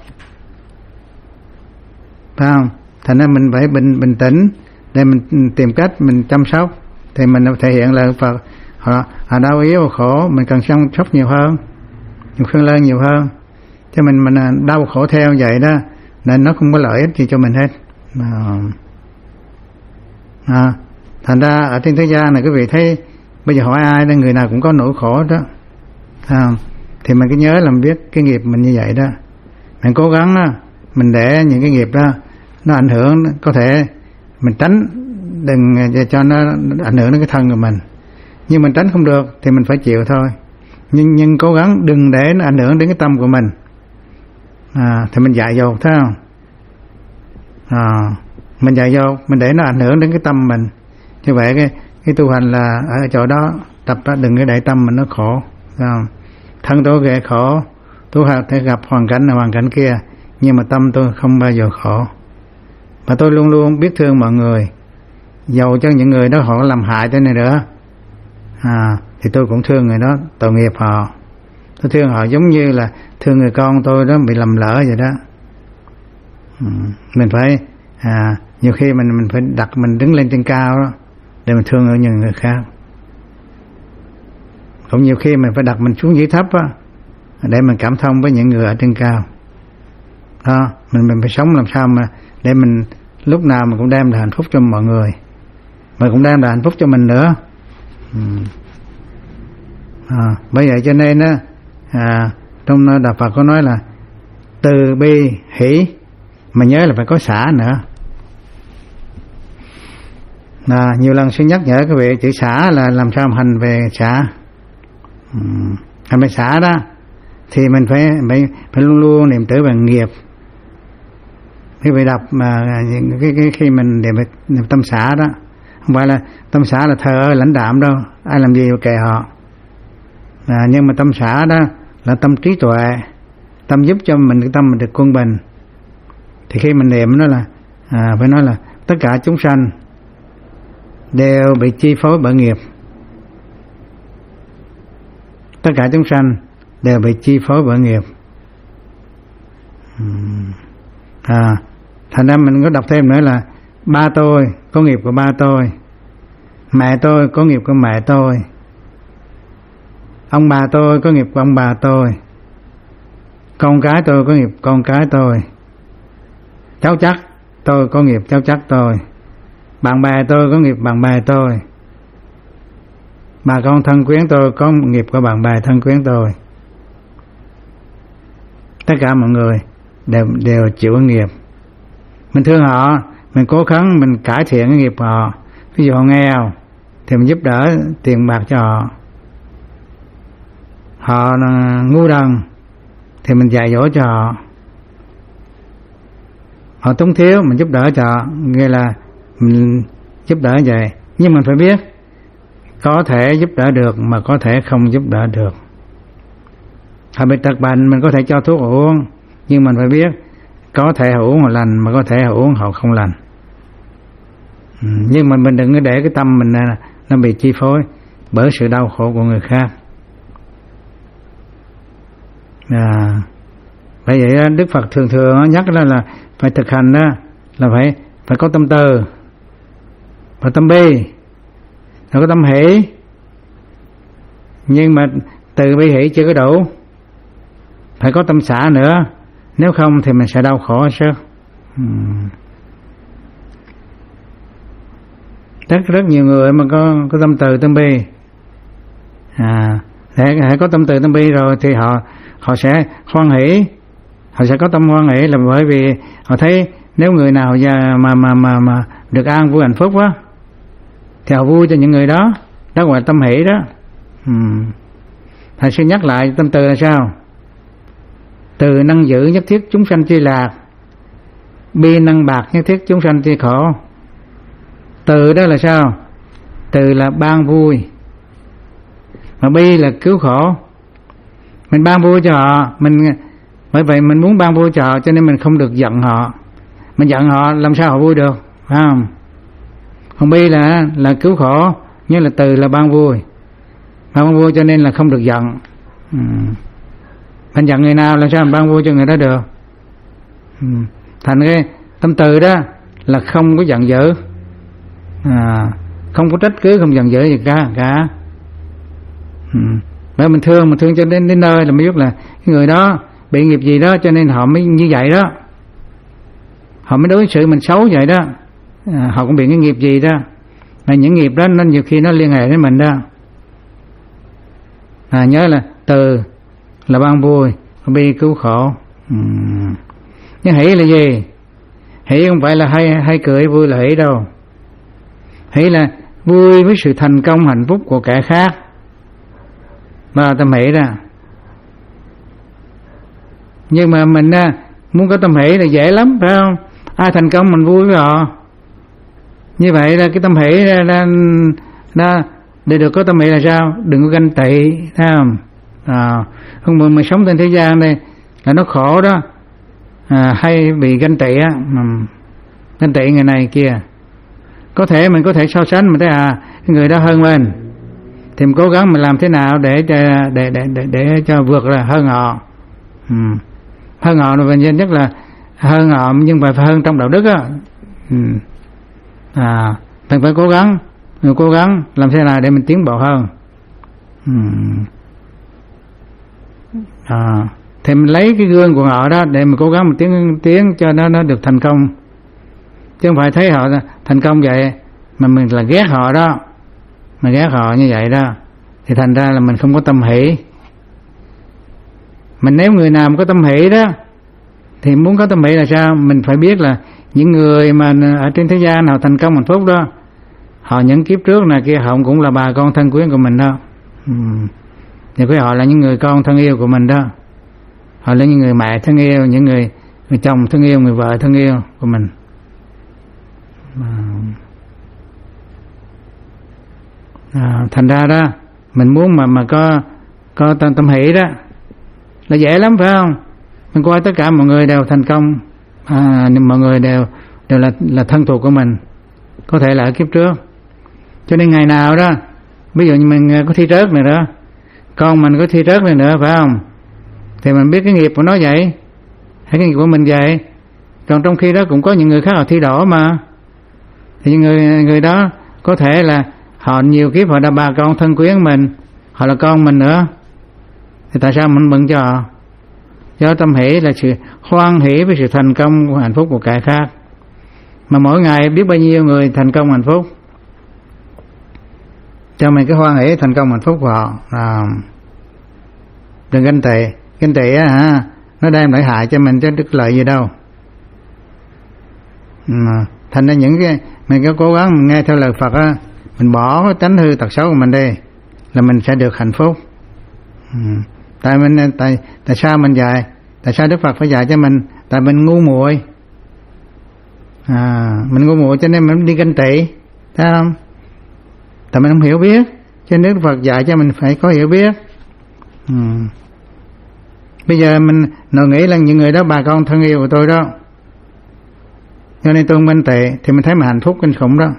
[SPEAKER 2] phải không? Thành ra mình phải bình bình tĩnh để mình tìm cách mình chăm sóc, thì mình thể hiện là Phật họ, họ đau yếu khổ, mình cần chăm sóc nhiều hơn, mình khuyên lơn nhiều hơn, chứ mình mình đau khổ theo vậy đó nên nó không có lợi ích gì cho mình hết. À, à, thành ra ở trên thế gian này quý vị thấy bây giờ hỏi ai đó, người nào cũng có nỗi khổ đó, à, thì mình cứ nhớ là mình biết cái nghiệp mình như vậy đó, mình cố gắng đó, mình để những cái nghiệp đó nó ảnh hưởng, có thể mình tránh đừng cho nó ảnh hưởng đến cái thân của mình, nhưng mình tránh không được thì mình phải chịu thôi, nhưng nhưng cố gắng đừng để nó ảnh hưởng đến cái tâm của mình, à, thì mình dạy dột, thấy không? À, mình dạy dột, mình để nó ảnh hưởng đến cái tâm mình, như vậy cái cái tu hành là ở chỗ đó tập đó, đừng có để tâm mình nó khổ, thấy không? Thân tôi ghê khổ, tôi thể gặp hoàn cảnh này hoàn cảnh kia, nhưng mà tâm tôi không bao giờ khổ, mà tôi luôn luôn biết thương mọi người, dầu cho những người đó họ làm hại tôi này nữa, à, thì tôi cũng thương người đó, tội nghiệp họ, tôi thương họ giống như là thương người con tôi đó bị lầm lỡ vậy đó. Ừ, mình phải à, nhiều khi mình mình phải đặt mình đứng lên trên cao đó để mình thương ở những người khác, cũng nhiều khi mình phải đặt mình xuống dưới thấp đó, để mình cảm thông với những người ở trên cao đó. Mình mình phải sống làm sao mà để mình lúc nào mình cũng đem lại hạnh phúc cho mọi người, mà cũng đem lại hạnh phúc cho mình nữa. Ừ. À, bởi vậy cho nên á, à, trong Đạo Phật có nói là từ bi hỷ, mà nhớ là phải có xả nữa. À, nhiều lần xin nhắc nhở các vị chữ xả là làm sao hành về xả. uhm, hành về xả đó thì mình phải phải, phải luôn luôn niệm tử bằng nghiệp. Cái vị đọc mà cái, cái khi mình niệm, niệm tâm xả đó, không phải là tâm xả là thờ ơ lãnh đạm đâu, ai làm gì kệ họ. À, nhưng mà tâm xả đó là tâm trí tuệ, tâm giúp cho mình cái tâm mình được quân bình. Thì khi mình niệm đó là à, phải nói là tất cả chúng sanh đều bị chi phối bởi nghiệp. Tất cả chúng sanh đều bị chi phối bởi nghiệp. À, thành ra mình có đọc thêm nữa là ba tôi có nghiệp của ba tôi, mẹ tôi có nghiệp của mẹ tôi, ông bà tôi có nghiệp của ông bà tôi, con cái tôi có nghiệp con cái tôi, cháu chắc tôi có nghiệp cháu chắc tôi, bạn bè tôi có nghiệp bạn bè tôi, bà con thân quyến tôi có nghiệp của bạn bè thân quyến tôi. Tất cả mọi người đều, đều chịu nghiệp. Mình thương họ, mình cố gắng mình cải thiện cái nghiệp họ. Ví dụ họ nghèo thì mình giúp đỡ tiền bạc cho họ. Họ ngu đần thì mình dạy dỗ cho họ. Họ túng thiếu mình giúp đỡ cho họ, nghĩa là mình giúp đỡ vậy. Nhưng mình phải biết có thể giúp đỡ được mà có thể không giúp đỡ được. Họ bị tật bệnh mình có thể cho thuốc họ uống, nhưng mình phải biết có thể họ uống họ lành mà có thể họ uống họ không lành. Ừ, nhưng mà mình đừng có để cái tâm mình nó bị chi phối bởi sự đau khổ của người khác. À, bởi vậy Đức Phật thường thường nhắc đó là phải thực hành đó là phải phải có tâm từ, và tâm bi, phải có tâm hỷ. Nhưng mà từ bi hỷ chưa có đủ, phải có tâm xả nữa, nếu không thì mình sẽ đau khổ sao. Hmm. Rất rất nhiều người mà có có tâm từ tâm bi, à, hãy có tâm từ tâm bi rồi thì họ họ sẽ hoan hỷ, họ sẽ có tâm hoan hỷ là bởi vì họ thấy nếu người nào mà mà mà mà được an vui hạnh phúc á thì họ vui cho những người đó, đó gọi là tâm hỷ đó. Hmm. Thầy xin nhắc lại tâm từ là sao? Từ năng giữ nhất thiết chúng sanh chi lạc, bi năng bạc nhất thiết chúng sanh chi khổ. Từ đó là sao? Từ là ban vui, mà bi là cứu khổ. Mình ban vui cho họ, mình bởi vậy mình muốn ban vui cho họ cho nên mình không được giận họ. Mình giận họ làm sao họ vui được, phải không? Còn bi là là cứu khổ, như là từ là ban vui, ban vui cho nên là không được giận. Ừ. Mình giận người nào làm sao mình ban vui cho người đó được. Ừ. Thành cái tâm từ đó là không có giận dữ, à, không có trách cứ, không giận dữ gì cả cả. Ừ. Bởi mình thương, mình thương cho đến đến nơi là mới biết là cái người đó bị nghiệp gì đó cho nên họ mới như vậy đó, họ mới đối xử mình xấu vậy đó, à, họ cũng bị cái nghiệp gì đó, mà những nghiệp đó nó nhiều khi nó liên hệ đến mình đó. À, nhớ là từ là ban vui, bi cứu khổ. uhm. Nhưng hỷ là gì? Hỷ không phải là hay hay cười vui là hỷ đâu. Hỷ là vui với sự thành công hạnh phúc của kẻ khác, mà tâm hỷ đó. Nhưng mà mình muốn có tâm hỷ là dễ lắm, phải không? Ai thành công mình vui với họ. Như vậy là cái tâm hỷ là, là, là để được có tâm hỷ là sao? Đừng có ganh tị, thấy không? À, không mà mình sống trên thế gian này là nó khổ đó, à, hay bị ganh tị á, ganh tị người này kia. Có thể mình có thể so sánh, mình thấy à cái người đó hơn mình thì mình cố gắng mình làm thế nào để để để để, để, để cho vượt là hơn họ. Ừ. Hơn họ là vấn nhất là hơn họ, nhưng mà phải hơn trong đạo đức á. Ừ. À, mình phải cố gắng, mình cố gắng làm thế nào để mình tiến bộ hơn. Ừ. À, thì mình lấy cái gương của họ đó để mình cố gắng mình tiến tiến cho nó nó được thành công, chứ không phải thấy họ thành công vậy mà mình là ghét họ đó, mà ghét họ như vậy đó thì thành ra là mình không có tâm hỷ. Mình nếu người nào có tâm hỷ đó thì muốn có tâm hỷ là sao? Mình phải biết là những người mà ở trên thế gian nào thành công hạnh phúc đó, họ những kiếp trước này kia họ cũng là bà con thân quyến của mình đó. Ừ. Thì với họ là những người con thân yêu của mình đó, họ là những người mẹ thân yêu, những người, người chồng thân yêu, người vợ thân yêu của mình. À, thành ra đó mình muốn mà mà có có tâm, tâm hỷ đó là dễ lắm, phải không? Mình coi tất cả mọi người đều thành công, à, mọi người đều đều là là thân thuộc của mình, có thể là ở kiếp trước. Cho nên ngày nào đó, ví dụ như mình có thi rớt này đó, con mình có thi rớt này nữa, phải không? Thì mình biết cái nghiệp của nó vậy, hay cái nghiệp của mình vậy. Còn trong khi đó cũng có những người khác họ thi đỗ mà, thì những người người đó có thể là họ nhiều kiếp họ đã bà con thân quyến mình, họ là con mình nữa, thì tại sao mình bận cho họ? Do tâm hỷ là sự hoan hỷ với sự thành công hạnh phúc của kẻ khác, mà mỗi ngày biết bao nhiêu người thành công hạnh phúc, cho mình cái hoan hỷ thành công hạnh phúc của họ. À, đừng ganh tị, ganh tị á hả, nó đem lại hại cho mình chứ được lợi gì đâu. À, thành ra những cái mình có cố gắng mình nghe theo lời Phật á, mình bỏ cái tánh hư tật xấu của mình đi là mình sẽ được hạnh phúc. Ừ. Tại mình tại tại sao mình dạy, tại sao Đức Phật phải dạy cho mình? Tại mình ngu muội, à, mình ngu muội cho nên mình đi ganh tị, thấy không? Tại mình không hiểu biết, cho nên Đức Phật dạy cho mình phải có hiểu biết. Ừ. Bây giờ mình nội nghĩ là những người đó bà con thân yêu của tôi đó, cho nên tôi không ganh tị, thì mình thấy mình hạnh phúc kinh khủng đó.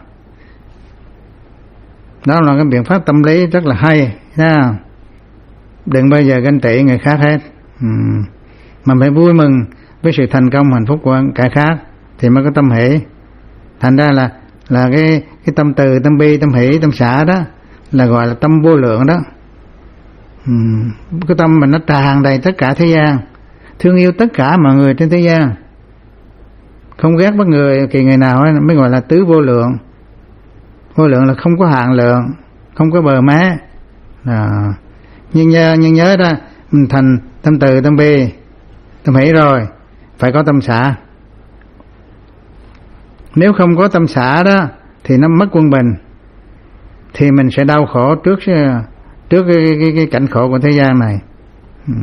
[SPEAKER 2] Đó là cái biện pháp tâm lý rất là hay, thấy không? Đừng bao giờ ganh tị người khác hết, ừ. mà phải vui mừng với sự thành công hạnh phúc của kẻ khác thì mới có tâm hỷ. Thành ra là là cái cái tâm từ, tâm bi, tâm hỷ, tâm xả đó là gọi là tâm vô lượng đó. Ừ. Cái tâm mình nó tràn đầy tất cả thế gian, thương yêu tất cả mọi người trên thế gian, không ghét bất người kỳ người nào ấy, mới gọi là tứ vô lượng. Vô lượng là không có hạn lượng, không có bờ mé. À, nhưng nhớ, nhưng nhớ đó, mình thành tâm từ, tâm bi, tâm hỷ rồi, phải có tâm xả. Nếu không có tâm xả đó thì nó mất quân bình, thì mình sẽ đau khổ trước trước cái, cái, cái cảnh khổ của thế gian này. Ừ.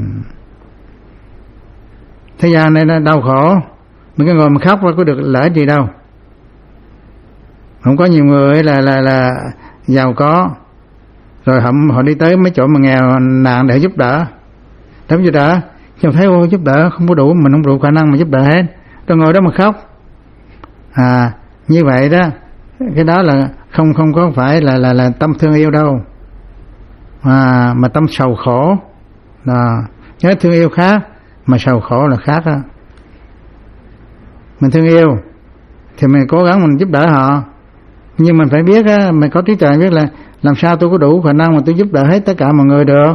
[SPEAKER 2] Thế gian này nó đau khổ, mình cứ ngồi mình khóc có được lợi gì đâu. Không có nhiều người là là là giàu có, rồi họ họ đi tới mấy chỗ mà nghèo nàn để giúp đỡ, để giúp đỡ, nhưng thấy ô giúp đỡ không có đủ, mình không đủ khả năng mà giúp đỡ hết, tôi ngồi đó mà khóc. À, như vậy đó, cái đó là không không có phải là là là tâm thương yêu đâu, à, mà tâm sầu khổ. À, nhớ thương yêu khác, mà sầu khổ là khác đó. Mình thương yêu thì mình cố gắng mình giúp đỡ họ, nhưng mình phải biết á, mình có trí tuệ biết là làm sao tôi có đủ khả năng mà tôi giúp đỡ hết tất cả mọi người được.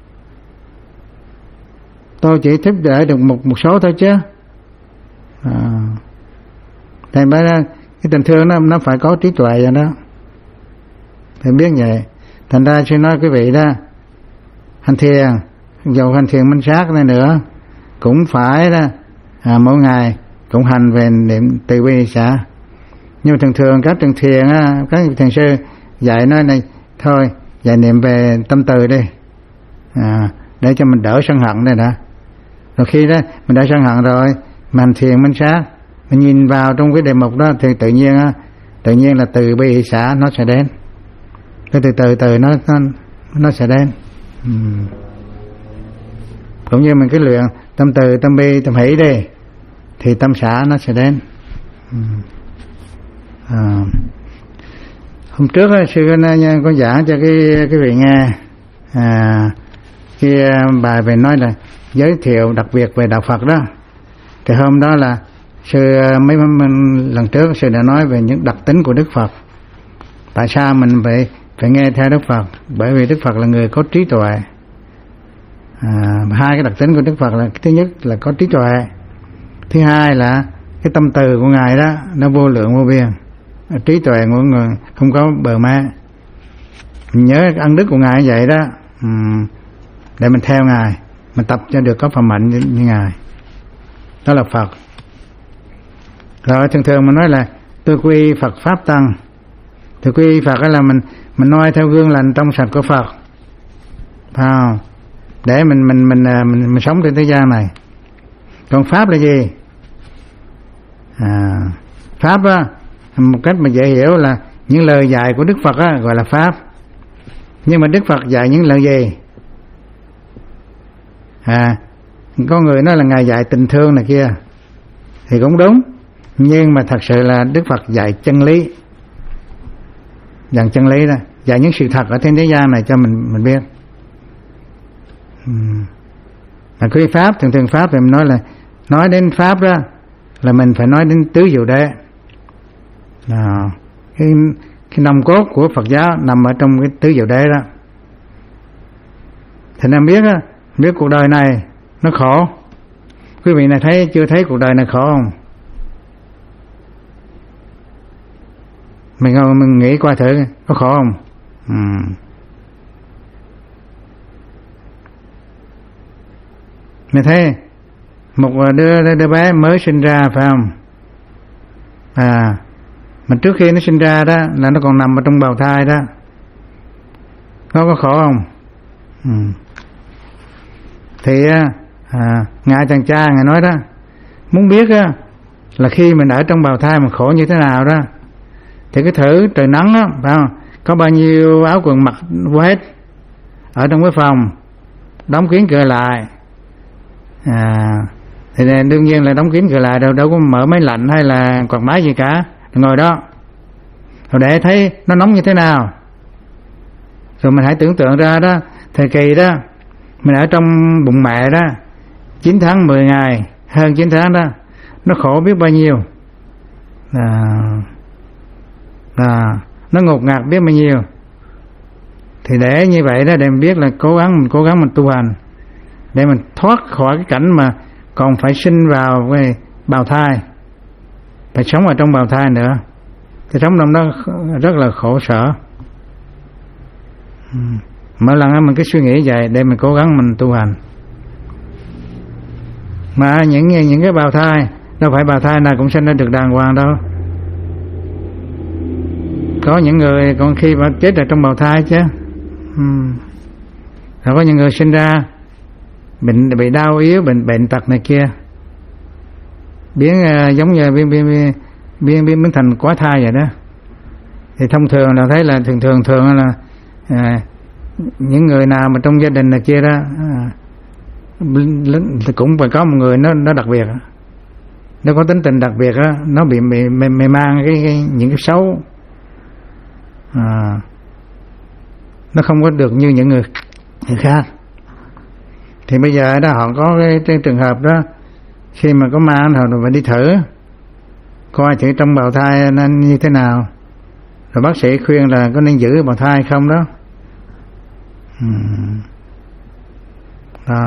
[SPEAKER 2] Tôi chỉ giúp đỡ được một một số thôi chứ. À, thành ra cái tình thương nó nó phải có trí tuệ vậy đó, phải biết vậy. Thành ra xin nói quý vị đó, hành thiền, dầu hành thiền minh sát này nữa cũng phải đó, à, mỗi ngày cũng hành về niệm từ bi xả. Nhưng mà thường thường các trường thiền á, các thiền sư dạy nói này thôi, dạy niệm về tâm từ đi, à, để cho mình đỡ sân hận đây đã. Rồi khi đó mình đỡ sân hận rồi, mà hành thiền minh sát, mình nhìn vào trong cái đề mục đó thì tự nhiên á, tự nhiên là từ bi xả nó sẽ đến. Cái từ từ từ nó nó nó sẽ đến. Ừ. Cũng như mình cứ luyện tâm từ, tâm bi, tâm hỷ đi, thì tâm xả nó sẽ đến. Ừ. À, hôm trước sư có giảng cho cái cái vị nghe, à, cái bài về nói là giới thiệu đặc biệt về đạo Phật đó. Thì hôm đó là sư mấy lần trước sư đã nói về những đặc tính của Đức Phật. Tại sao mình phải phải nghe theo Đức Phật? Bởi vì Đức Phật là người có trí tuệ. À, hai cái đặc tính của Đức Phật là thứ nhất là có trí tuệ, thứ hai là cái tâm từ của ngài đó nó vô lượng vô biên. Trí tuệ của người không có bờ mé. Mình nhớ ân đức của ngài như vậy đó, uhm, để mình theo ngài, mình tập cho được có phẩm hạnh như, như ngài. Đó là Phật. Rồi thường thường mình nói là tôi quy Phật Pháp Tăng, Thì quy y Phật là mình mình noi theo gương lành trong sạch của Phật, phải không? Để mình mình mình mình, mình sống trên thế gian này. Còn pháp là gì? À, pháp á, một cách mà dễ hiểu là những lời dạy của Đức Phật á, gọi là pháp. Nhưng mà Đức Phật dạy những lời gì? À, có người nói là Ngài dạy tình thương này kia, thì cũng đúng, nhưng mà thật sự là Đức Phật dạy chân lý, dạy chân lý đó, dạy những sự thật ở trên thế gian này cho mình mình biết. Uhm. Mà cái pháp, thường thường pháp thì mình nói là nói đến pháp đó là mình phải nói đến tứ diệu đế. À, cái cái nòng cốt của Phật giáo nằm ở trong cái tứ diệu đế đó. Thì nên biết á, biết cuộc đời này nó khổ. Quý vị này thấy chưa thấy cuộc đời này khổ không? Mình mình nghĩ qua thử có khổ không? Ừ. Mình thấy một đứa, đứa bé mới sinh ra phải không? À, mà trước khi nó sinh ra đó là nó còn nằm ở trong bào thai đó, nó có khổ không? Ừ. Thì à, ngài chàng cha ngài nói đó, muốn biết á, là khi mình ở trong bào thai mà khổ như thế nào đó, thì cứ thử trời nắng á, phải không? Có bao nhiêu áo quần mặc vô hết ở trong cái phòng, đóng kín cửa lại. À, thì đương nhiên là đóng kín cửa lại, đâu đâu có mở máy lạnh hay là quạt máy gì cả, ngồi đó rồi để thấy nó nóng như thế nào. Rồi mình hãy tưởng tượng ra đó, thời kỳ đó mình ở trong bụng mẹ đó chín tháng mười ngày, hơn chín tháng đó, nó khổ biết bao nhiêu, à, à, nó ngột ngạt biết bao nhiêu. Thì để như vậy đó, để mình biết là cố gắng mình cố gắng mình tu hành để mình thoát khỏi cái cảnh mà còn phải sinh vào cái bào thai, phải sống ở trong bào thai nữa, thì sống trong đó rất là khổ sở. Mỗi lần mình cứ suy nghĩ vậy để mình cố gắng mình tu hành. Mà những những cái bào thai đâu phải bào thai nào cũng sinh ra được đàng hoàng đâu. Có những người còn khi mà chết ở trong bào thai chứ. Uhm. Rồi có những người sinh ra bệnh bị đau yếu, bệnh bệnh tật này kia, biến uh, giống như biến biến biến biến biến, biến thành quá thai vậy đó. Thì thông thường là thấy là thường thường thường là uh, những người nào mà trong gia đình này kia đó uh, thì cũng phải có một người nó nó đặc biệt, nó có tính tình đặc biệt đó, nó bị bị, bị, bị mang cái, cái những cái xấu, à, nó không có được như những người, người khác. Thì bây giờ đó họ có cái, cái trường hợp đó, khi mà có mang họ rồi phải đi thử coi thử trong bào thai nên như thế nào, rồi bác sĩ khuyên là có nên giữ bào thai không đó. Hmm. À.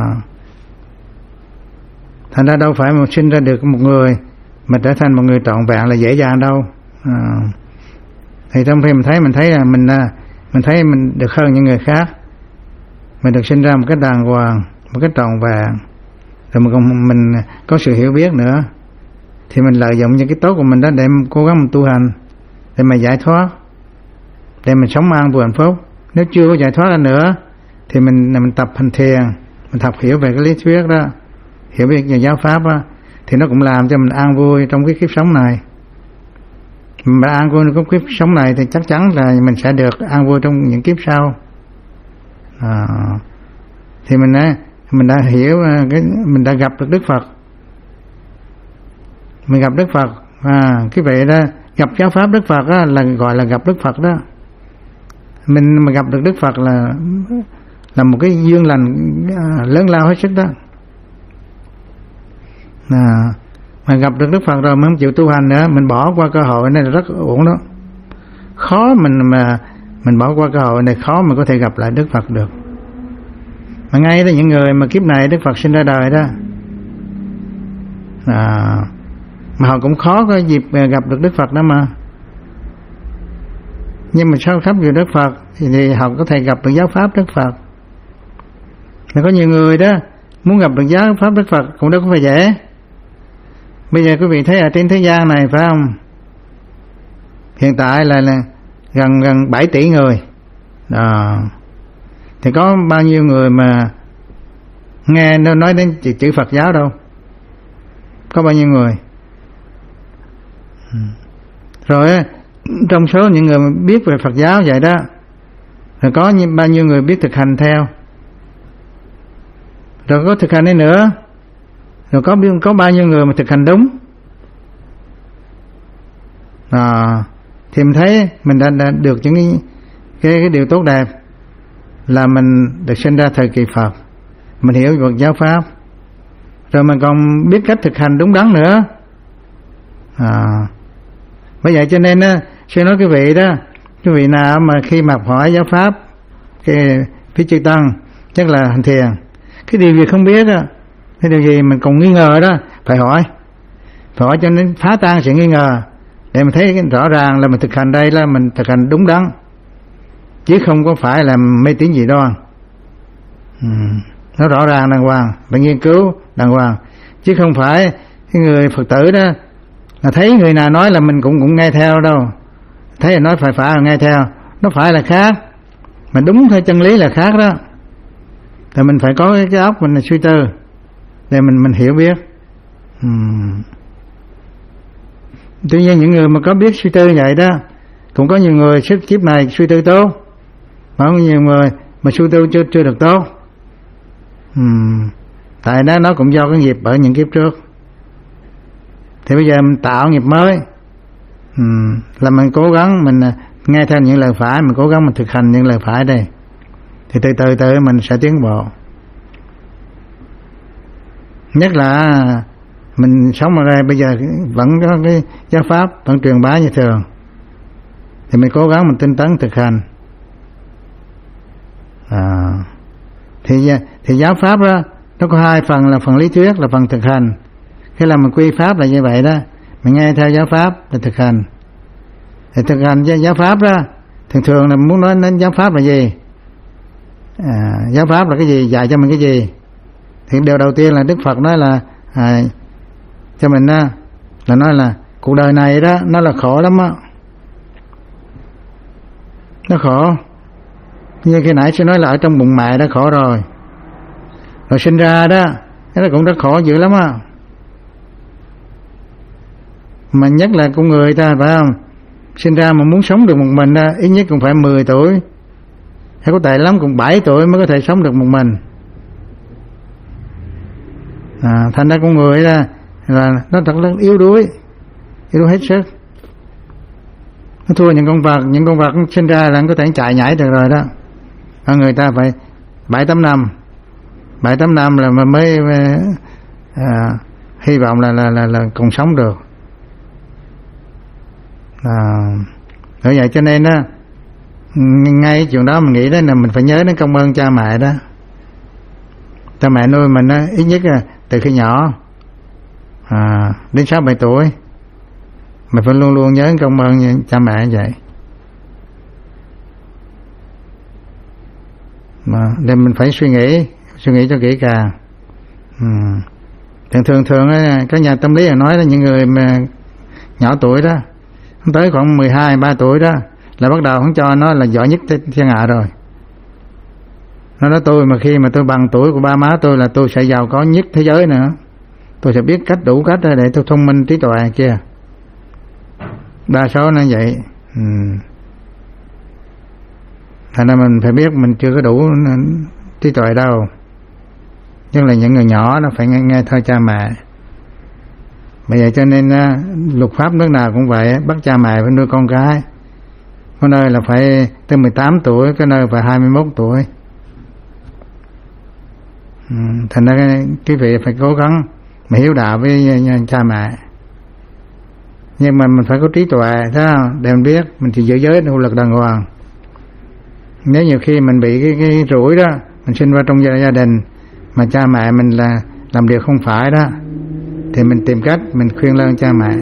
[SPEAKER 2] Thành ra đâu phải một sinh ra được một người mà trở thành một người trọn vẹn là dễ dàng đâu. À. Thì trong khi mình thấy mình thấy là mình mình thấy mình được hơn những người khác, mình được sinh ra một cách đàng hoàng, một cách trọn vẹn, rồi mình còn mình có sự hiểu biết nữa, thì mình lợi dụng những cái tốt của mình đó để mình cố gắng mình tu hành, để mà giải thoát, để mình sống an vui hạnh phúc. Nếu chưa có giải thoát ra nữa thì mình mình tập hành thiền, mình tập hiểu về cái lý thuyết đó, hiểu về nhà giáo pháp đó, thì nó cũng làm cho mình an vui trong cái kiếp sống này. Mà an vui trong kiếp sống này thì chắc chắn là mình sẽ được an vui trong những kiếp sau. À, thì mình đã mình đã hiểu cái mình đã gặp được Đức Phật, mình gặp Đức Phật, à, cái vậy đó, gặp giáo pháp Đức Phật đó là gọi là gặp Đức Phật đó. Mình mà gặp được Đức Phật là là một cái duyên lành lớn lao hết sức đó. À, mà gặp được Đức Phật rồi mình không chịu tu hành nữa, mình bỏ qua cơ hội này là rất ổn đó. Khó mình mà mình bỏ qua cơ hội này, khó mình có thể gặp lại Đức Phật được. Mà ngay tới những người mà kiếp này Đức Phật sinh ra đời đó, à, mà họ cũng khó có dịp gặp được Đức Phật đó mà. Nhưng mà sau khắp về Đức Phật thì, thì họ có thể gặp được giáo pháp Đức Phật. Là có nhiều người đó muốn gặp được giáo pháp Đức Phật cũng đâu có phải dễ. Bây giờ quý vị thấy ở trên thế gian này phải không, hiện tại là, là gần gần bảy tỷ người. À, thì có bao nhiêu người mà nghe nó nói đến chữ, chữ Phật giáo đâu? Có bao nhiêu người? Rồi trong số những người biết về Phật giáo vậy đó, rồi có bao nhiêu người biết thực hành theo, rồi có thực hành ấy nữa, rồi có có bao nhiêu người mà thực hành đúng. À, thì mình thấy mình đã, đã được những cái, cái, cái điều tốt đẹp là mình được sinh ra thời kỳ Phật, mình hiểu Phật giáo pháp, rồi mình còn biết cách thực hành đúng đắn nữa. À, bởi vậy cho nên á, sư nói quý vị đó, quý vị nào mà khi mà hỏi giáo pháp cái phía chư tăng, chắc là hành thiền, cái điều gì không biết á, cái điều gì mình còn nghi ngờ đó, phải hỏi, phải hỏi cho nên phá tan sự nghi ngờ, để mình thấy rõ ràng là mình thực hành đây là mình thực hành đúng đắn, chứ không có phải là mê tín dị đoan. Ừ, nó rõ ràng đàng hoàng, phải nghiên cứu đàng hoàng, chứ không phải cái người Phật tử đó là thấy người nào nói là mình cũng cũng nghe theo đâu, thấy là nói phải phải là nghe theo, nó phải là khác, mà đúng theo chân lý là khác đó. Thì mình phải có cái óc mình suy tư để mình mình hiểu biết. Uhm. Tuy nhiên những người mà có biết suy tư vậy đó, cũng có nhiều người sức kiếp này suy tư tốt, mà có nhiều người mà suy tư chưa chưa được tốt. Uhm. Tại đó nó cũng do cái nghiệp ở những kiếp trước. Thì bây giờ mình tạo nghiệp mới, uhm. là mình cố gắng mình nghe theo những lời phải, mình cố gắng mình thực hành những lời phải đây, thì từ từ từ mình sẽ tiến bộ. Nhất là mình sống ở đây bây giờ vẫn có cái giáo pháp vẫn truyền bá như thường, thì mình cố gắng mình tinh tấn thực hành. À, thì thì giáo pháp đó nó có hai phần, là phần lý thuyết là phần thực hành. Cái là mình quy pháp là như vậy đó, mình nghe theo giáo pháp là thực hành. Thì thực hành giáo pháp đó, thường thường là muốn nói đến giáo pháp là gì? À, giáo pháp là cái gì, dạy cho mình cái gì? Thì điều đầu tiên là Đức Phật nói là à, cho mình đó, là nói là cuộc đời này đó nó là khổ lắm á, nó khổ. Như khi nãy sẽ nói là ở trong bụng mẹ đã khổ rồi, rồi sinh ra đó nó cũng rất khổ dữ lắm á. Mà nhất là con người ta phải không, sinh ra mà muốn sống được một mình đó, ít nhất cũng phải mười tuổi, hay có tệ lắm cũng bảy tuổi mới có thể sống được một mình. À, thành ra con người đó là nó thật là yếu đuối, yếu đuối hết sức. Nó thua những con vật, những con vật sinh ra là có thể chạy nhảy được rồi đó. À, người ta phải bảy tám năm, bảy tám năm là mà mới à, hy vọng là là là, là còn sống được. À, bởi vậy cho nên đó, ngay chuyện đó mình nghĩ đó là mình phải nhớ đến công ơn cha mẹ đó. Cha mẹ nuôi mình đó, ít nhất là từ khi nhỏ à, đến sáu bảy tuổi, mình phải luôn luôn nhớ công ơn cha mẹ như vậy. Mà nên mình phải suy nghĩ, suy nghĩ cho kỹ càng. Ừ. Thường thường thường các nhà tâm lý nói là những người mà nhỏ tuổi đó, tới khoảng mười hai, ba tuổi đó là bắt đầu không cho nó là giỏi nhất thiên hạ rồi. Nó nói tôi mà khi mà tôi bằng tuổi của ba má tôi là tôi sẽ giàu có nhất thế giới nữa, tôi sẽ biết cách đủ cách để tôi thông minh trí tuệ kia. Đa số nó vậy. Ừ. Thành ra mình phải biết mình chưa có đủ trí tuệ đâu. Nhưng là những người nhỏ nó phải nghe, nghe theo cha mẹ. Bởi vậy cho nên luật pháp nước nào cũng vậy, bắt cha mẹ phải nuôi con cái. Có nơi là phải tới mười tám tuổi, có nơi phải hai mươi mốt tuổi. Ừ, thành ra quý vị phải cố gắng mà hiếu đạo với cha mẹ. Nhưng mà mình phải có trí tuệ đó, để mình biết mình chỉ giữ giới nỗ lực đàng hoàng. Nếu nhiều khi mình bị cái, cái rủi đó, mình sinh ra trong gia, gia đình mà cha mẹ mình là làm điều không phải đó, thì mình tìm cách mình khuyên lơn cha mẹ.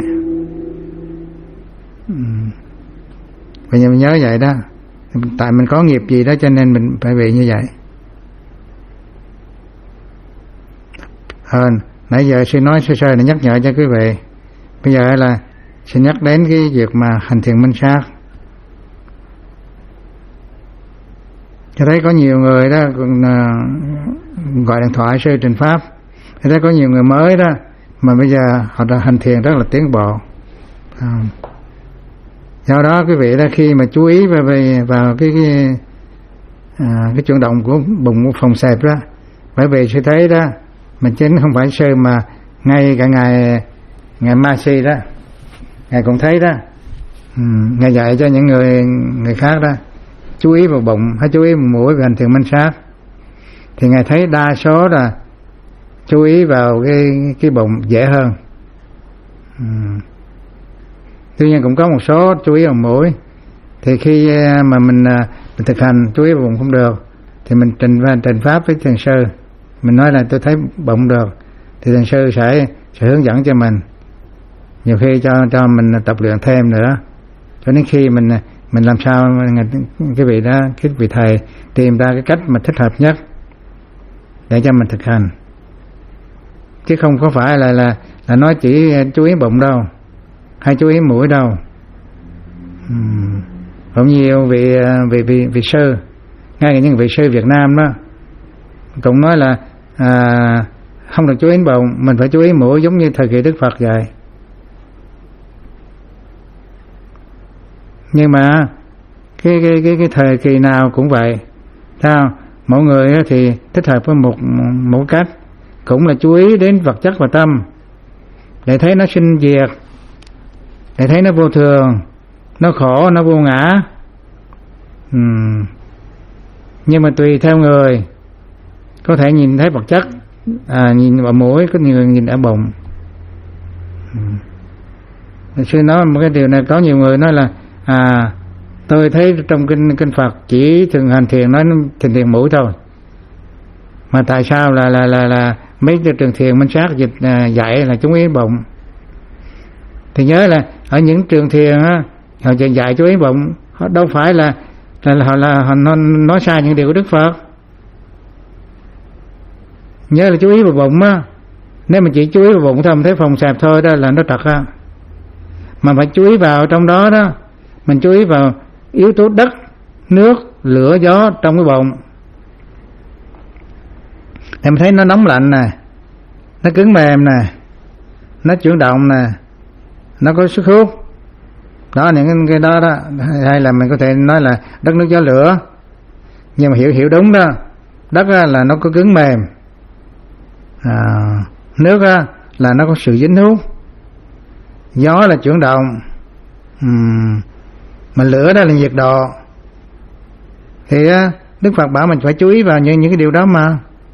[SPEAKER 2] Ừ. Bây giờ mình nhớ vậy đó, tại mình có nghiệp gì đó cho nên mình phải bị như vậy. Ờ, nãy giờ sư nói sơ sơ để nhắc nhở cho quý vị. Bây giờ là sẽ nhắc đến cái việc mà hành thiền minh sát. Cho thấy có nhiều người đó còn, uh, gọi điện thoại sư trình pháp. Cho thấy có nhiều người mới đó mà bây giờ họ đã hành thiền rất là tiến bộ. À. Do đó quý vị đó khi mà chú ý vào, vào cái cái, à, cái chuyển động của bụng phòng xẹp đó, bởi vì sư thấy đó mình chính không phải sư mà ngay cả ngài ngài Masi đó, ngài cũng thấy đó. Ừ, ngài dạy cho những người người khác đó chú ý vào bụng hay chú ý vào mũi và hành thiền minh sát, thì ngài thấy đa số là chú ý vào cái cái bụng dễ hơn. Ừ. Tuy nhiên cũng có một số chú ý vào mũi, thì khi mà mình, mình thực hành chú ý vào bụng không được thì mình trình trình pháp với thiền sư, mình nói là tôi thấy bụng được, thì thiền sư sẽ sẽ hướng dẫn cho mình, nhiều khi cho cho mình tập luyện thêm nữa, cho đến khi mình mình làm sao cái vị đó cái vị thầy tìm ra cái cách mà thích hợp nhất để cho mình thực hành, chứ không có phải là là là nói chỉ chú ý bụng đâu hay chú ý mũi đâu. Uhm. Cũng nhiều vị vị vị vị sư, ngay cả những vị sư Việt Nam đó cũng nói là à, không được chú ý bụng, mình phải chú ý mũi giống như thời kỳ Đức Phật vậy. Nhưng mà cái cái cái cái thời kỳ nào cũng vậy, sao mỗi người thì thích hợp với một một cách, cũng là chú ý đến vật chất và tâm để thấy nó sinh diệt, để thấy nó vô thường, nó khổ, nó vô ngã. Uhm. Nhưng mà tùy theo người, có thể nhìn thấy vật chất, à, nhìn vào mũi, có nhiều người nhìn ở bụng. Uhm. Sư nói một cái điều này, có nhiều người nói là à tôi thấy trong kinh kinh Phật chỉ thường hành thiền nói thiền thiền mũi thôi, mà tại sao là là là là mấy cái trường thiền minh sát dịch à, dạy là chú ý bụng. Thì nhớ là ở những trường thiền á, họ dạy chú ý bụng, họ đâu phải là là là họ là họ nói sai những điều của Đức Phật. Nhớ là chú ý vào bụng á, nếu mà chỉ chú ý vào bụng thôi, mình thấy phòng xẹp thôi đó là nó trật á, mà phải chú ý vào trong đó đó, mình chú ý vào yếu tố đất, nước, lửa, gió trong cái bụng. Em thấy nó nóng lạnh nè, nó cứng mềm nè, nó chuyển động nè, nó có sức hút đó, những cái đó đó, hay là mình có thể nói là đất, nước, gió, lửa. Nhưng mà hiểu hiểu đúng đó, đất là nó có cứng mềm, à, nước là nó có sự dính hút, gió là chuyển động, uhm, mà lửa đó là nhiệt độ. Thì Đức Phật bảo mình phải chú ý vào những những cái điều đó mà.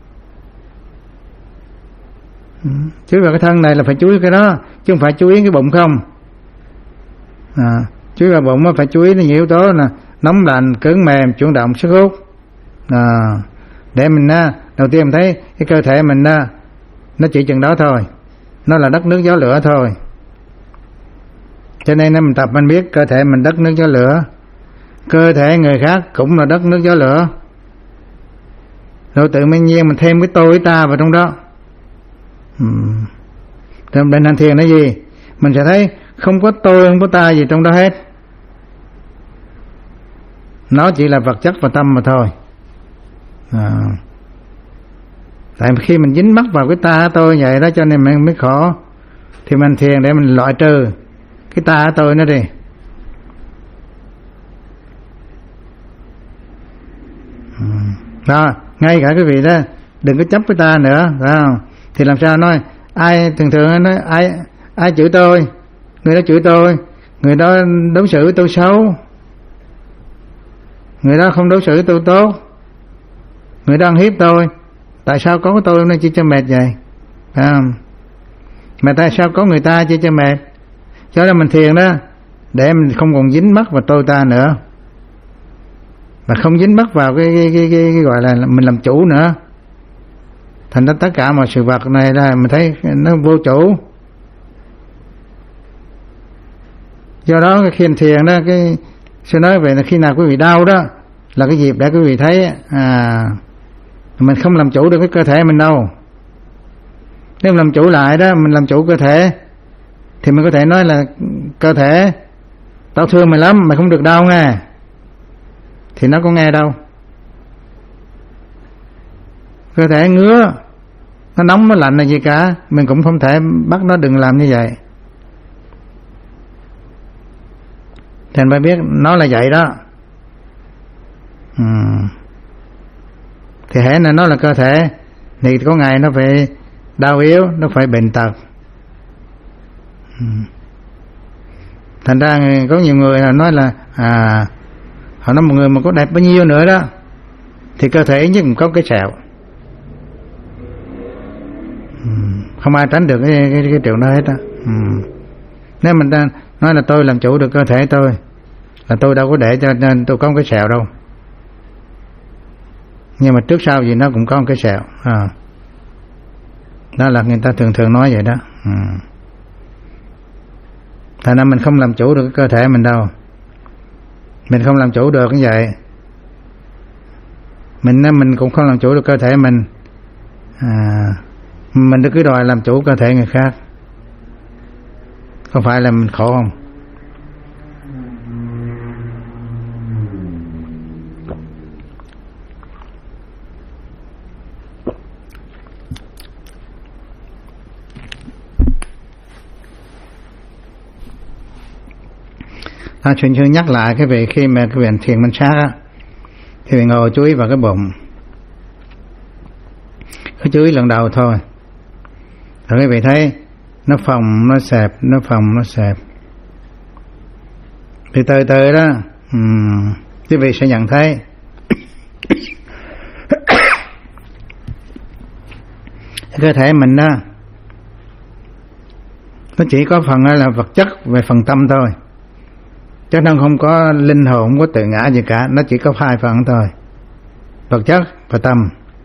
[SPEAKER 2] Chú ý vào cái thân này là phải chú ý cái đó, chứ không phải chú ý cái bụng không. À, chú ý vào bụng phải chú ý đến nhiều yếu tố nè, nóng lạnh, cứng mềm, chuyển động, sức hút. À, để mình đầu tiên mình thấy cái cơ thể mình nó chỉ chừng đó thôi, nó là đất, nước, gió, lửa thôi. Cho nên mình tập mình biết cơ thể mình đất, nước, gió, lửa, cơ thể người khác cũng là đất, nước, gió, lửa, rồi tự nhiên mình thêm cái tôi cái ta vào trong đó. Uhm. Trong định hành thiền là gì? Mình sẽ thấy không có tôi, không có ta gì trong đó hết, nó chỉ là vật chất và tâm mà thôi. À. Tại khi mình dính mắc vào cái ta tôi vậy đó, cho nên mình mới khó. Thì mình thiền để mình loại trừ cái ta tôi nó đi. Đó, ngay cả cái vị đó đừng có chấp với ta nữa, phải không? Thì làm sao nói, ai thường thường nói ai ai chửi tôi, người đó chửi tôi, người đó đối xử với tôi xấu, người đó không đối xử với tôi tốt, người đó ăn hiếp tôi. Tại sao có tôi hôm nay chỉ cho mệt vậy? Phải không? Mà tại sao có người ta chỉ cho mệt? Cho nên mình thiền đó để mình không còn dính mắc vào tôi ta nữa, và không dính mắc vào cái, cái, cái, cái, cái gọi là mình làm chủ nữa. Thành ra tất cả mọi sự vật này là mình thấy nó vô chủ. Do đó khi thiền đó, cái sư nói về là khi nào quý vị đau đó là cái dịp để quý vị thấy à, mình không làm chủ được cái cơ thể mình đâu. Nếu làm chủ lại đó, mình làm chủ cơ thể thì mình có thể nói là cơ thể tao thương mày lắm, mày không được đau nghe, thì nó có nghe đâu. cơ thể ngứa, nó nóng nó lạnh là gì cả, mình cũng không thể bắt nó đừng làm như vậy. Thành phải biết nó là vậy đó. Ừ. Thì hễ là nó là cơ thể thì có ngày nó phải đau yếu, nó phải bệnh tật. Ừ. Thành ra có nhiều người là nói là à, họ nói một người mà có đẹp bao nhiêu nữa đó thì cơ thể nhất cũng có cái sẹo. Ừ. Không ai tránh được cái, cái, cái chuyện đó hết á. Ừ. Nếu mình đang nói là tôi làm chủ được cơ thể tôi, là tôi đâu có để cho nên tôi có một cái sẹo đâu. Nhưng mà trước sau gì nó cũng có một cái sẹo. À. Đó là người ta thường thường nói vậy đó. Ừ. Thành ra mình không làm chủ được cái cơ thể mình đâu. Mình không làm chủ được như vậy. Mình mình cũng không làm chủ được cơ thể mình. À, mình cứ đòi làm chủ cơ thể người khác. Không phải là mình khổ không? Ta chuyên chuyên nhắc lại cái việc khi mà cái việc thiền minh sát á, thì mình ngồi chú ý vào cái bụng, cứ chú ý lần đầu thôi, rồi quý vị thấy nó phồng nó xẹp, nó phồng nó xẹp, thì từ từ đó um, quý vị sẽ nhận thấy cơ thể mình đó nó chỉ có phần là vật chất về phần tâm thôi, chứ nó không có linh hồn, không có tự ngã gì cả. Nó chỉ có hai phần thôi, vật chất và tâm.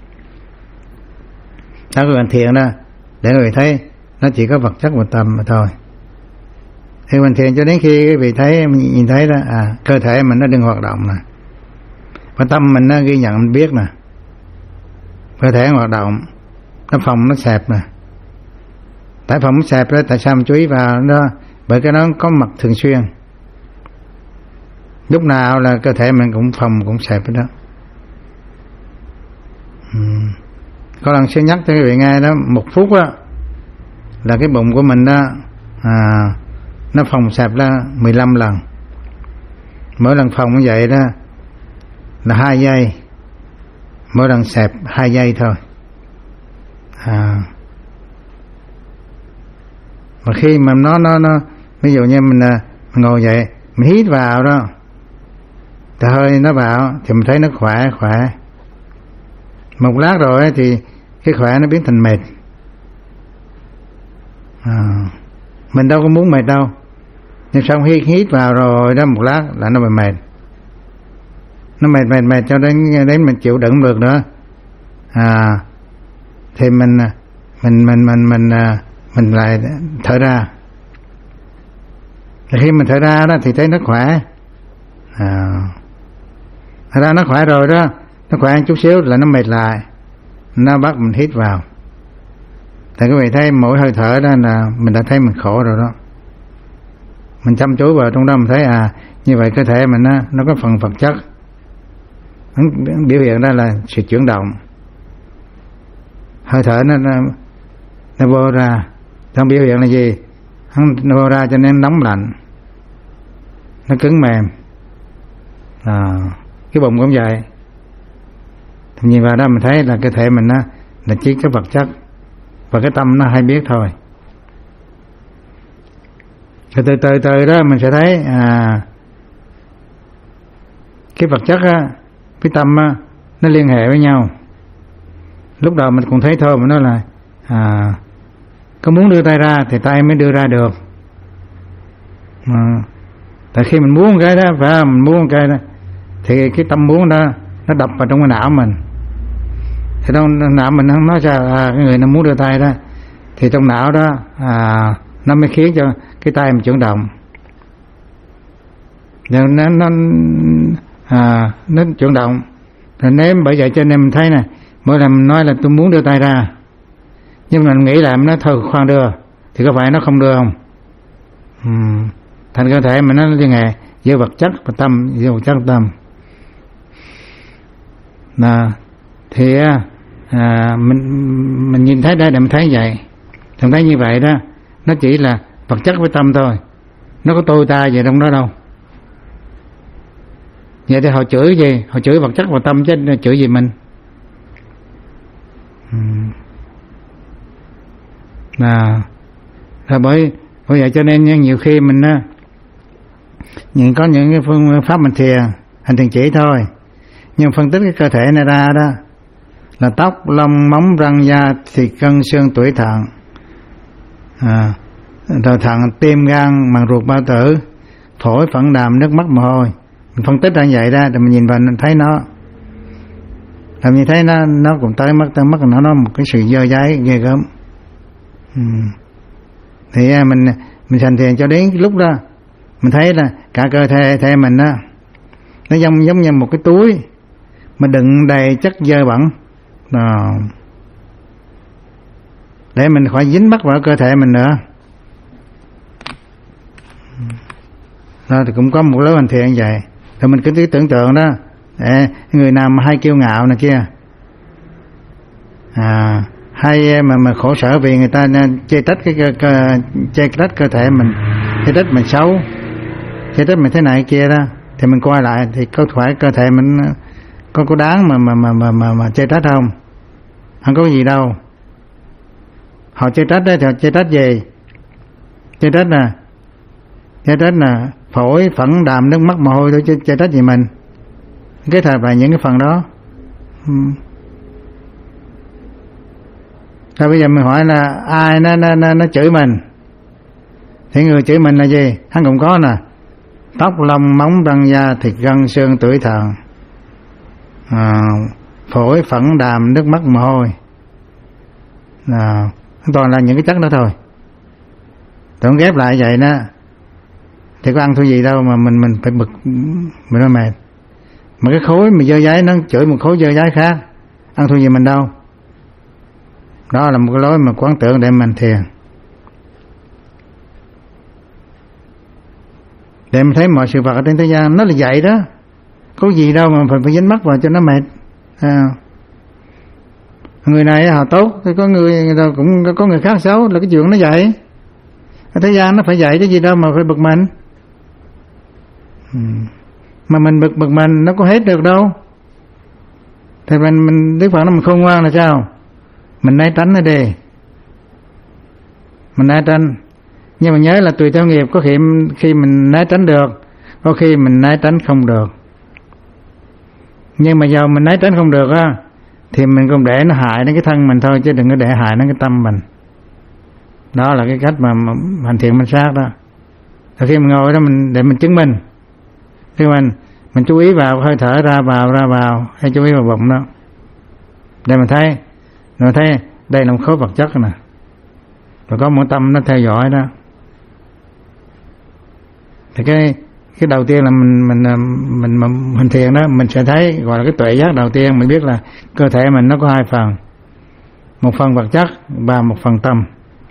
[SPEAKER 2] Đó là thiền đó, để người thấy nó chỉ có vật chất và tâm mà thôi. Thì mình thiền cho đến khi quý vị thấy, nhìn thấy đó, à, cơ thể mình nó đừng hoạt động nè, và tâm mình nó ghi nhận, mình biết nè, cơ thể hoạt động, nó phồng nó xẹp nè. Tại phồng nó xẹp đó, tại sao mình chú ý vào đó? Bởi cái nó có mặt thường xuyên. Lúc nào là cơ thể mình cũng phồng cũng xẹp đó. Ừ. Có lần sẽ nhắc cho quý vị nghe đó, một phút đó là cái bụng của mình đó, à, nó phồng xẹp ra mười lăm lần. Mỗi lần phồng như vậy đó là hai giây, mỗi lần xẹp hai giây thôi. À. Mà khi mà nó nó nó ví dụ như mình, mình ngồi vậy, mình hít vào đó, thì hơi nó vào thì mình thấy nó khỏe khỏe. Một lát rồi thì cái khỏe nó biến thành mệt. À, mình đâu có muốn mệt đâu, nhưng xong hít hít vào rồi đó một lát là nó bị mệt. Nó mệt mệt mệt cho đến đến mình chịu đựng được nữa. À, thì mình mình mình mình mình mình lại thở ra. Thì khi mình thở ra đó thì thấy nó khỏe. À, thật ra nó khỏe rồi đó, nó khỏe một chút xíu là nó mệt lại, nó bắt mình hít vào. Thì quý vị thấy mỗi hơi thở đó là mình đã thấy mình khổ rồi đó. Mình chăm chú vào trong đó mình thấy à, như vậy cơ thể mình nó, nó có phần vật chất, nó biểu hiện ra là sự chuyển động. Hơi thở nó, nó, nó vô ra, nó biểu hiện là gì? Nó vô ra cho nên nóng lạnh, nó cứng mềm. À, cái bụng cũng vậy. Thì nhìn vào đó mình thấy là cơ thể mình đó, là chỉ cái vật chất, và cái tâm nó hay biết thôi. Rồi từ từ từ đó mình sẽ thấy à, cái vật chất á, cái tâm á, nó liên hệ với nhau. Lúc đầu mình cũng thấy thôi, mình nói là à, có muốn đưa tay ra thì tay mới đưa ra được. À, tại khi mình muốn cái đó, phải mình muốn cái đó, thì cái tâm muốn đó nó đập vào trong cái não mình. Thì trong não mình nó nói ra à, cái người nó muốn đưa tay đó, thì trong não đó à, nó mới khiến cho cái tay mình chuyển động. Rồi nó nó à, nó chuyển động. Rồi nếu bởi vậy cho nên mình thấy nè, mỗi lần mình nói là tôi muốn đưa tay ra, nhưng mà mình nghĩ là nó thôi khoan đưa, thì có phải nó không đưa không? Uhm. Thành cơ thể mà nó liên hệ giữa vật chất và tâm, giữa vật chất và tâm. Là thì à, mình mình nhìn thấy đây để mình thấy vậy, mình thấy như vậy đó, nó chỉ là vật chất với tâm thôi, nó có tôi ta gì trong đó đâu. Vậy thì họ chửi gì? Họ chửi vật chất và tâm chứ chửi gì mình? À, là bởi bởi vậy cho nên nhiều khi mình á, những có những cái phương pháp mình thiền, hành thiền chỉ thôi, nhưng phân tích cái cơ thể này ra đó là tóc, lông, móng, răng, da, thịt, gân, xương, tuổi thận, à, rồi thận, tim, gan, màng ruột, bao tử, phổi, phẫn đàm, nước mắt, mồ hôi. Mình phân tích ra vậy ra thì mình nhìn vào mình thấy nó, làm như thấy nó nó cũng tới mất tới mất nó nó một cái sự dơ dáy ghê gớm. Ừ. Thì mình mình hành thiền cho đến lúc đó mình thấy là cả cơ thể thể mình đó nó giống giống như một cái túi mà đựng đầy chất dơ bẩn đó, để mình khỏi dính mắc vào cơ thể mình nữa. Đó thì cũng có một lối hành thiền vậy. Rồi mình cứ tưởng tượng đó, à, người nào mà hay kiêu ngạo này kia, à, hay mà mà khổ sở vì người ta chê trách cái cơ, cơ chê trách cơ thể mình, chê trách mình xấu, chê trách mình thế này kia đó, thì mình coi lại thì có phải cơ thể mình có có đáng mà mà mà mà mà, mà chê trách không? Không có gì đâu. Họ chê trách đấy thì họ chê trách gì? Chê trách nè, chê trách nè phổi, phẫn đàm, nước mắt, mồ hôi thôi, chê, chê trách gì mình? Cái thật là những cái phần đó. Ừ. Rồi bây giờ mình hỏi là ai nó nó nó, nó chửi mình? Thì người chửi mình là gì? Hắn cũng có nè, tóc, lông, móng, răng, da, thịt, gân, xương, tuổi thận, à, phổi, phẫn đàm, nước mắt, mồ hôi, à, toàn là những cái chất đó thôi. Tổng ghép lại vậy đó thì có ăn thua gì đâu mà mình mình phải bực, mình nói mệt. Mà cái khối mà dơ dáy nó chửi một khối dơ dáy khác, ăn thua gì mình đâu. Đó là một cái lối mà quán tưởng để mình thiền, để mình thấy mọi sự vật ở trên thế gian nó là vậy đó, có gì đâu mà phải phải dính mắc vào cho nó mệt. À, người này họ tốt thì có người, người ta cũng có người khác xấu, là cái chuyện nó vậy. Ở thế gian nó phải vậy chứ gì đâu mà phải bực mình. Ừ. Mà mình bực bực mình nó có hết được đâu. Thì mình mình Đức Phật nó mình khôn ngoan là sao? Mình né tránh nó đi, mình né tránh. Nhưng mà nhớ là tùy theo nghiệp, có khi khi mình né tránh được, có khi mình né tránh không được. Nhưng mà giờ mình né tránh không được á, thì mình cũng để nó hại đến cái thân mình thôi, chứ đừng có để hại đến cái tâm mình. Đó là cái cách mà, mà hành thiện minh sát đó. Rồi khi mình ngồi đó mình để mình chứng minh, thì mình mình chú ý vào hơi thở ra vào ra vào, hay chú ý vào bụng đó, để mình thấy, rồi thấy đây là một khối vật chất nè, rồi có một tâm nó theo dõi đó. Thì cái cái đầu tiên là mình mình mình mình hành thiền đó, mình sẽ thấy gọi là cái tuệ giác đầu tiên. Mình biết là cơ thể mình nó có hai phần, một phần vật chất và một phần tâm.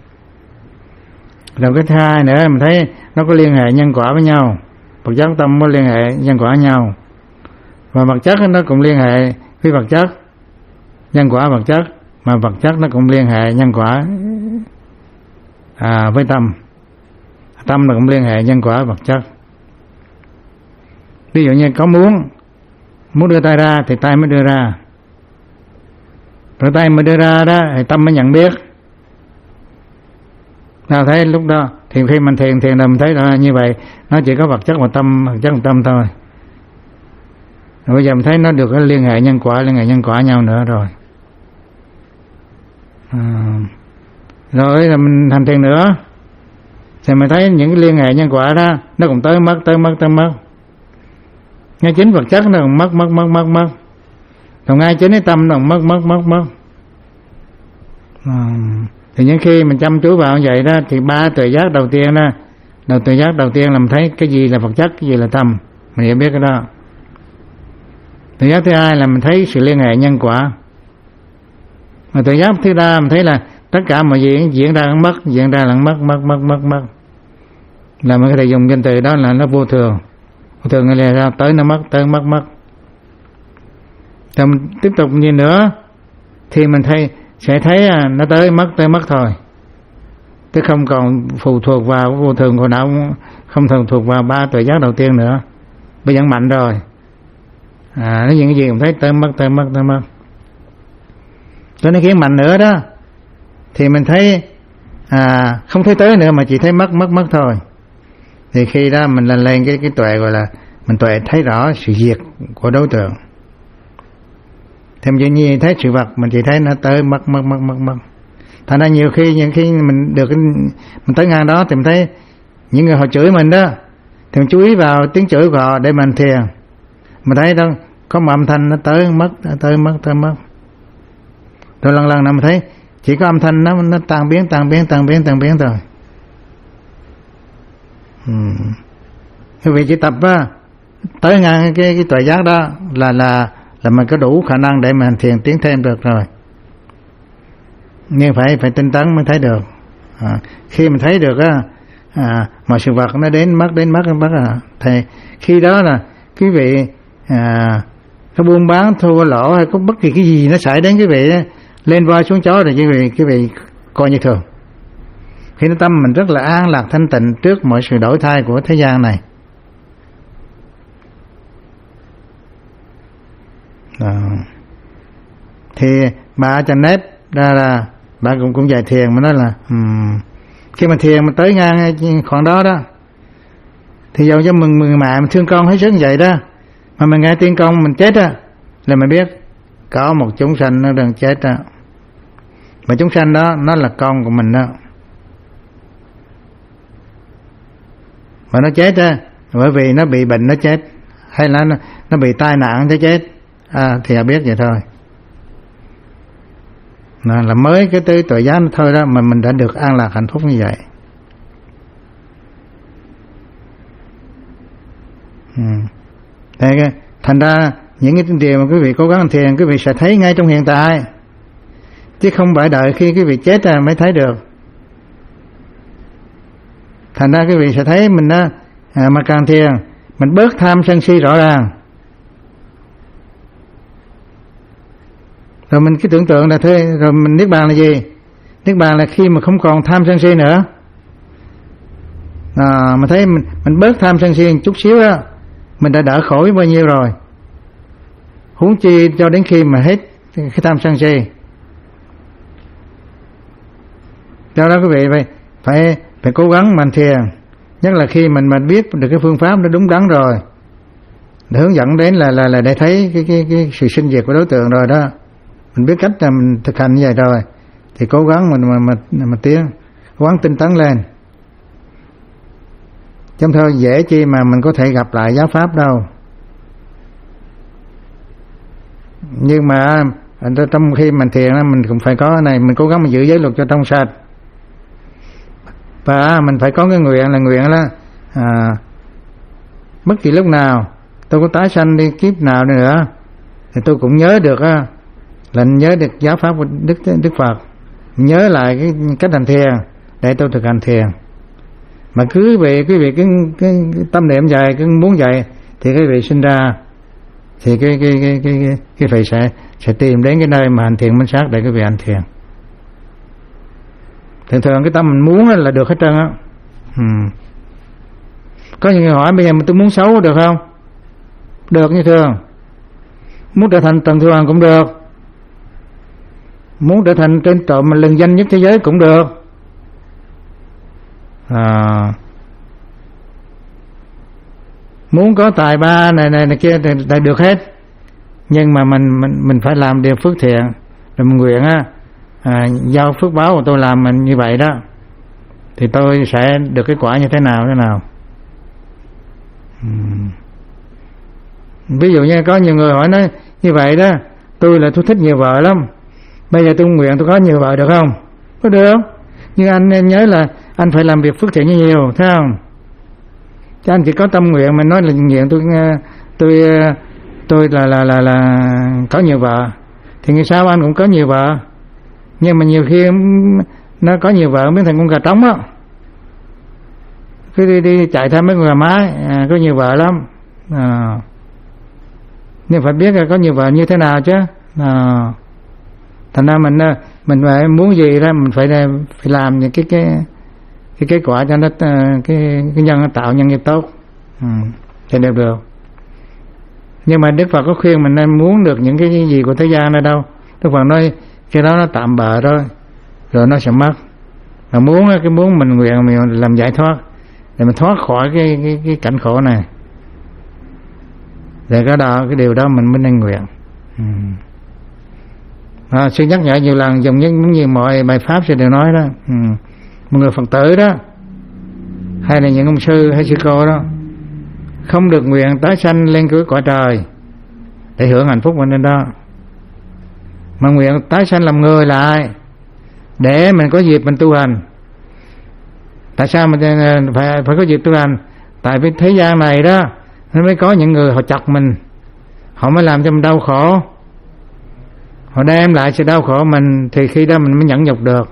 [SPEAKER 2] Rồi cái thứ hai nữa mình thấy nó có liên hệ nhân quả với nhau, vật chất tâm có liên hệ nhân quả với nhau, và vật chất nó cũng liên hệ với vật chất, nhân quả vật chất, mà vật chất nó cũng liên hệ nhân quả à, với tâm, tâm nó cũng liên hệ nhân quả vật chất. Ví dụ như có muốn muốn đưa tay ra thì tay mới đưa ra, rồi tay mới đưa ra đó thì tâm mới nhận biết. Nào thấy lúc đó thì khi mình thiền thiền là mình thấy là như vậy, nó chỉ có vật chất và tâm, vật chất và tâm thôi. Rồi bây giờ mình thấy nó được cái liên hệ nhân quả, liên hệ nhân quả nhau nữa rồi. À, rồi là mình hành thiền nữa thì mình thấy những cái liên hệ nhân quả đó nó cũng tới mất, tới mất, tới mất. Ngay chính vật chất nó cũng mất, mất, mất, mất, mất. Còn ngay chính cái tâm nó cũng mất, mất, mất, mất. À, thì những khi mình chăm chú vào như vậy đó, thì ba tuệ giác đầu tiên đó, đầu tuệ giác đầu tiên là mình thấy cái gì là vật chất, cái gì là tâm, mình hiểu biết cái đó. Tuệ giác thứ hai là mình thấy sự liên hệ nhân quả. Mà tuệ giác thứ ba mình thấy là tất cả mọi chuyện diễn ra mất, diễn ra là mất, mất, mất, mất, mất. Là mình có thể dùng danh từ đó là nó vô thường. Vô thường là ra tới nó mất, tới mất, mất. Rồi mình tiếp tục nhìn nữa, thì mình thấy sẽ thấy nó tới mất tới mất thôi, chứ không còn phụ thuộc vào vô thường khổ não, không thường thuộc vào ba tuệ giác đầu tiên nữa. Bây giờ mạnh rồi, à, nó những cái gì cũng thấy tới mất tới mất tới mất, cho nên khiến mạnh nữa đó thì mình thấy à, không thấy tới nữa mà chỉ thấy mất mất mất thôi. Thì khi đó mình lên lên cái cái tuệ gọi là mình tuệ thấy rõ sự diệt của đối tượng. Thêm dĩ nhiên thấy sự vật mình chỉ thấy nó tới mất mất mất mất mất. Thành ra nhiều khi những khi mình được mình tới ngang đó thì mình thấy những người họ chửi mình đó, thì mình chú ý vào tiếng chửi của họ để mình thiền. Mình thấy đó có một âm thanh nó tới mất tới mất tới mất. Rồi lần lần nào mình thấy chỉ có âm thanh nó nó tan biến tan biến tan biến tan biến thôi. Hmm. Quý vị chỉ tập á, tới ngang cái cái tuệ giác đó là là là mình có đủ khả năng để mình thiền tiến thêm được rồi. Nhưng phải phải tinh tấn mới thấy được. À, khi mình thấy được á, à, mọi sự vật nó đến mất đến mất mất à, thì khi đó là quý vị à, có buôn bán thua lỗ hay có bất kỳ cái gì nó xảy đến quý vị á, lên voi xuống chó rồi quý vị quý vị coi như thường. Khi nó tâm mình rất là an lạc thanh tịnh trước mọi sự đổi thay của thế gian này. Đó. Thì bà Janet ra là bà cũng cũng dạy thiền mà nói là um, khi mà thiền mà tới ngang khoảng đó đó thì dầu cho mừng mừng mẹ mình thương con hết sức như vậy đó, mà mình nghe tiếng con mình chết á là mình biết có một chúng sanh nó đang chết đó, mà chúng sanh đó nó là con của mình đó, mà nó chết á bởi vì nó bị bệnh nó chết, hay là nó, nó bị tai nạn nó chết, à, thì đã biết vậy thôi. Là, là mới cái tới tội giác thôi đó mà mình đã được an lạc hạnh phúc như vậy. Ừ. Thế cái, thành ra những cái điều mà quý vị cố gắng thiền quý vị sẽ thấy ngay trong hiện tại, chứ không phải đợi khi quý vị chết ra mới thấy được. Thành ra quý vị sẽ thấy mình đó, à, mà càng thiền mình bớt tham sân si rõ ràng. Rồi mình cứ tưởng tượng là thế, rồi mình niết bàn là gì? Niết bàn là khi mà không còn tham sân si nữa. À, mà thấy mình, mình bớt tham sân si một chút xíu á, mình đã đỡ khổ bao nhiêu rồi. Huống chi cho đến khi mà hết cái tham sân si. Do đó quý vị phải phải phải cố gắng mạnh thiền, nhất là khi mình mình biết được cái phương pháp nó đúng đắn rồi, để hướng dẫn đến là là là để thấy cái cái cái sự sinh diệt của đối tượng rồi đó. Mình biết cách là mình thực hành như vậy rồi thì cố gắng mình mà mà mà tiến, cố gắng tinh tấn lên. Trong thôi dễ chi mà mình có thể gặp lại giáo pháp đâu. Nhưng mà trong khi mình thiền mình cũng phải có cái này, mình cố gắng mình giữ giới luật cho trong sạch. Và mình phải có cái nguyện là nguyện là à, bất kỳ lúc nào tôi có tái sanh đi kiếp nào nữa thì tôi cũng nhớ được á, là nhớ được giáo pháp của Đức Đức Phật, nhớ lại cái cách hành thiền để tôi thực hành thiền. Mà cứ về quý vị cái, cái, cái tâm niệm vậy, cứ muốn vậy thì quý vị sinh ra thì cái cái cái cái cái, cái vị sẽ sẽ tìm đến cái nơi mà hành thiền minh sát để quý vị hành thiền. Thường thường cái tâm mình muốn là được hết trơn á. Ừ. Có những người hỏi bây giờ tôi muốn xấu được không? Được như thường. Muốn trở thành tầng thường cũng được. Muốn trở thành trên tội mà lừng danh nhất thế giới cũng được. À, muốn có tài ba này này này kia thì, thì được hết. Nhưng mà mình mình mình phải làm điều phước thiện, rồi mình nguyện á, à, giao phước báo của tôi làm mình như vậy đó thì tôi sẽ được cái quả như thế nào thế nào. uhm. Ví dụ như có nhiều người hỏi nói như vậy đó, tôi là tôi thích nhiều vợ lắm, bây giờ tôi nguyện tôi có nhiều vợ được không? Có được, nhưng anh em nhớ là anh phải làm việc phước thiện nhiều, thấy không? Chứ anh chỉ có tâm nguyện mà nói là nguyện tôi tôi tôi là là là là có nhiều vợ thì ngày sau anh cũng có nhiều vợ. Nhưng mà nhiều khi nó có nhiều vợ biến thành con gà trống á, cứ đi đi chạy theo mấy con gà mái, à, có nhiều vợ lắm. À, nhưng phải biết là có nhiều vợ như thế nào chứ. À, Thành ra mình mình phải muốn gì đó mình phải phải làm những cái cái cái kết quả cho nó cái cái nhân nó tạo nhân nghiệp tốt, ừ, thì đều được. Nhưng mà Đức Phật có khuyên mình nên muốn được những cái gì của thế gian này đâu. Đức Phật nói cái đó nó tạm bợ thôi, rồi nó sẽ mất. Mà muốn cái muốn mình nguyện mình làm giải thoát để mình thoát khỏi cái cái cái cảnh khổ này. Để cái đó cái điều đó mình mới nên nguyện. Ừ. À, sư nhắc nhở nhiều lần dùng những nhiều mọi bài pháp sư đều nói đó. Ừ. Một người Phật tử đó hay là những ông sư hay sư cô đó không được nguyện tái sanh lên cửa cõi trời để hưởng hạnh phúc bên đó, mà nguyện tái sanh làm người lại để mình có dịp mình tu hành. Tại sao mình phải phải có dịp tu hành? Tại vì thế gian này đó nó mới có những người họ chọc mình, họ mới làm cho mình đau khổ, họ đem lại sự đau khổ mình, thì khi đó mình mới nhẫn nhục được.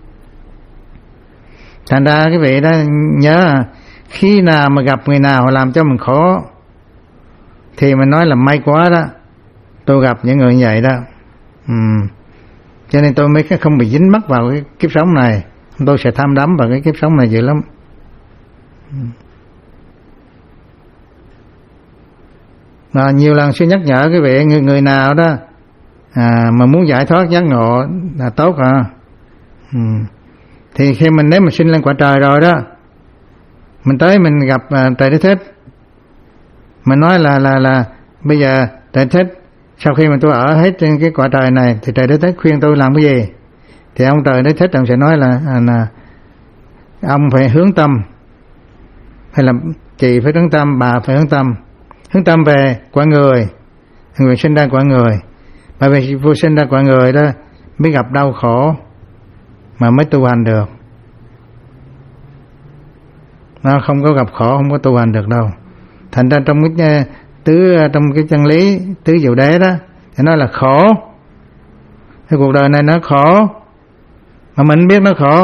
[SPEAKER 2] Thành ra cái vị đó nhớ, khi nào mà gặp người nào họ làm cho mình khổ thì mình nói là may quá đó, tôi gặp những người như vậy đó. Ừ. Cho nên tôi mới không bị dính mắc vào cái kiếp sống này. Tôi sẽ tham đắm vào cái kiếp sống này dữ lắm. Ừ. Mà nhiều lần sư nhắc nhở cái vị người, người nào đó à, mà muốn giải thoát giác ngộ là tốt à. Ừ. Thì khi mình nếu mình sinh lên quả trời rồi đó, mình tới mình gặp uh, Trời Đế Thích, mình nói là là là bây giờ Trời Đế Thích, sau khi mà tôi ở hết trên cái quả trời này thì Trời Đế Thích khuyên tôi làm cái gì? Thì ông Trời Đế Thích ông sẽ nói là, à, là ông phải hướng tâm, hay là chị phải hướng tâm, bà phải hướng tâm, hướng tâm về quả người, người sinh ra quả người, bởi vì vô sinh ra quả người đó mới gặp đau khổ mà mới tu hành được. Nó không có gặp khổ không có tu hành được đâu. Thành ra trong cái tứ trong cái chân lý tứ diệu đế đó thì nói là khổ, cái cuộc đời này nó khổ mà mình biết nó khổ.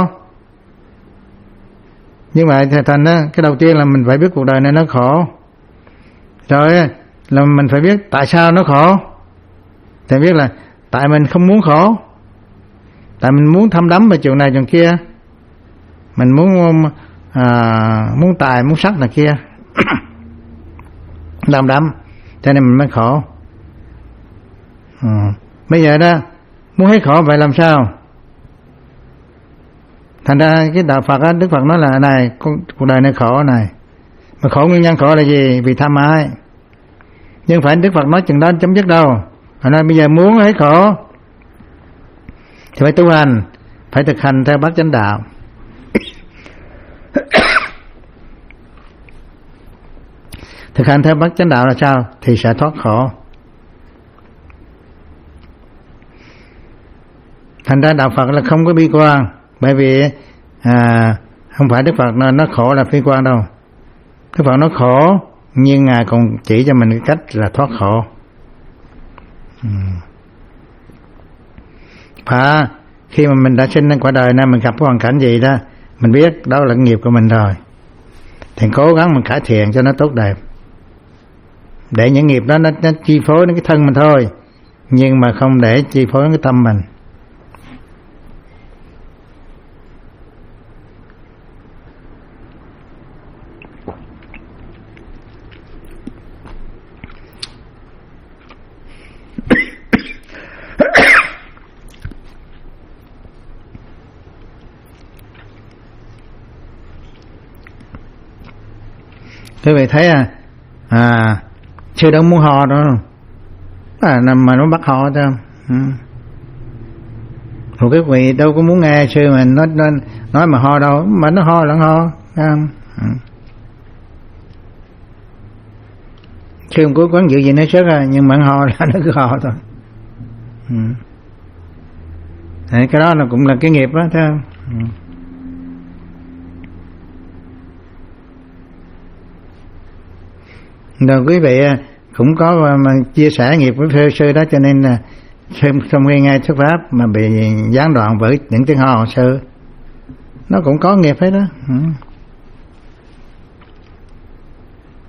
[SPEAKER 2] Như vậy thì thành đó, cái đầu tiên là mình phải biết cuộc đời này nó khổ, rồi là mình phải biết tại sao nó khổ. Thì biết là tại mình không muốn khổ, tại mình muốn thâm đắm về chuyện này chuyện kia, mình muốn à, muốn tài muốn sắc là kia đam đắm, cho nên mình mới khổ. Ừ. Bây giờ đó muốn hết khổ vậy làm sao? Thành ra cái đạo Phật á, Đức Phật nói là này, cuộc đời này khổ này, mà khổ nguyên nhân khổ là gì? Vì tham ái. Nhưng phải Đức Phật nói chừng đó chấm dứt đâu. Họ nói bây giờ muốn hết khổ thì phải tu hành, phải thực hành theo bát chánh đạo. Thực hành theo bát chánh đạo là sao? Thì sẽ thoát khổ. Thành ra đạo Phật là không có bi quan, bởi vì à, không phải Đức Phật nói nó khổ là bi quan đâu. Đức Phật nó khổ nhưng Ngài còn chỉ cho mình cái cách là thoát khổ. Ừ. Và khi mà mình đã sinh lên quả đời này, mình gặp cái hoàn cảnh gì đó, mình biết đó là nghiệp của mình rồi, thì cố gắng mình cải thiện cho nó tốt đẹp, để những nghiệp đó nó, nó chi phối đến cái thân mình thôi, nhưng mà không để chi phối đến cái tâm mình. Quý vị thấy à, à sư đâu muốn ho đâu, à, mà nó bắt ho thôi. Ừ. Rồi quý vị đâu có muốn nghe sư mình nói, nói, nói mà ho đâu, mà nó ho lẫn ho. Ừ. Sư không có quán dự gì nó sớt à, nhưng mà ho là nó cứ ho thôi. Ừ. Đấy, cái đó là cũng là cái nghiệp đó, thấy không? Ừ. Rồi quý vị cũng có mà chia sẻ nghiệp với sư đó, cho nên là sư không nghe ngay thuyết pháp mà bị gián đoạn bởi những tiếng ho của sư, nó cũng có nghiệp hết đó. Ừ.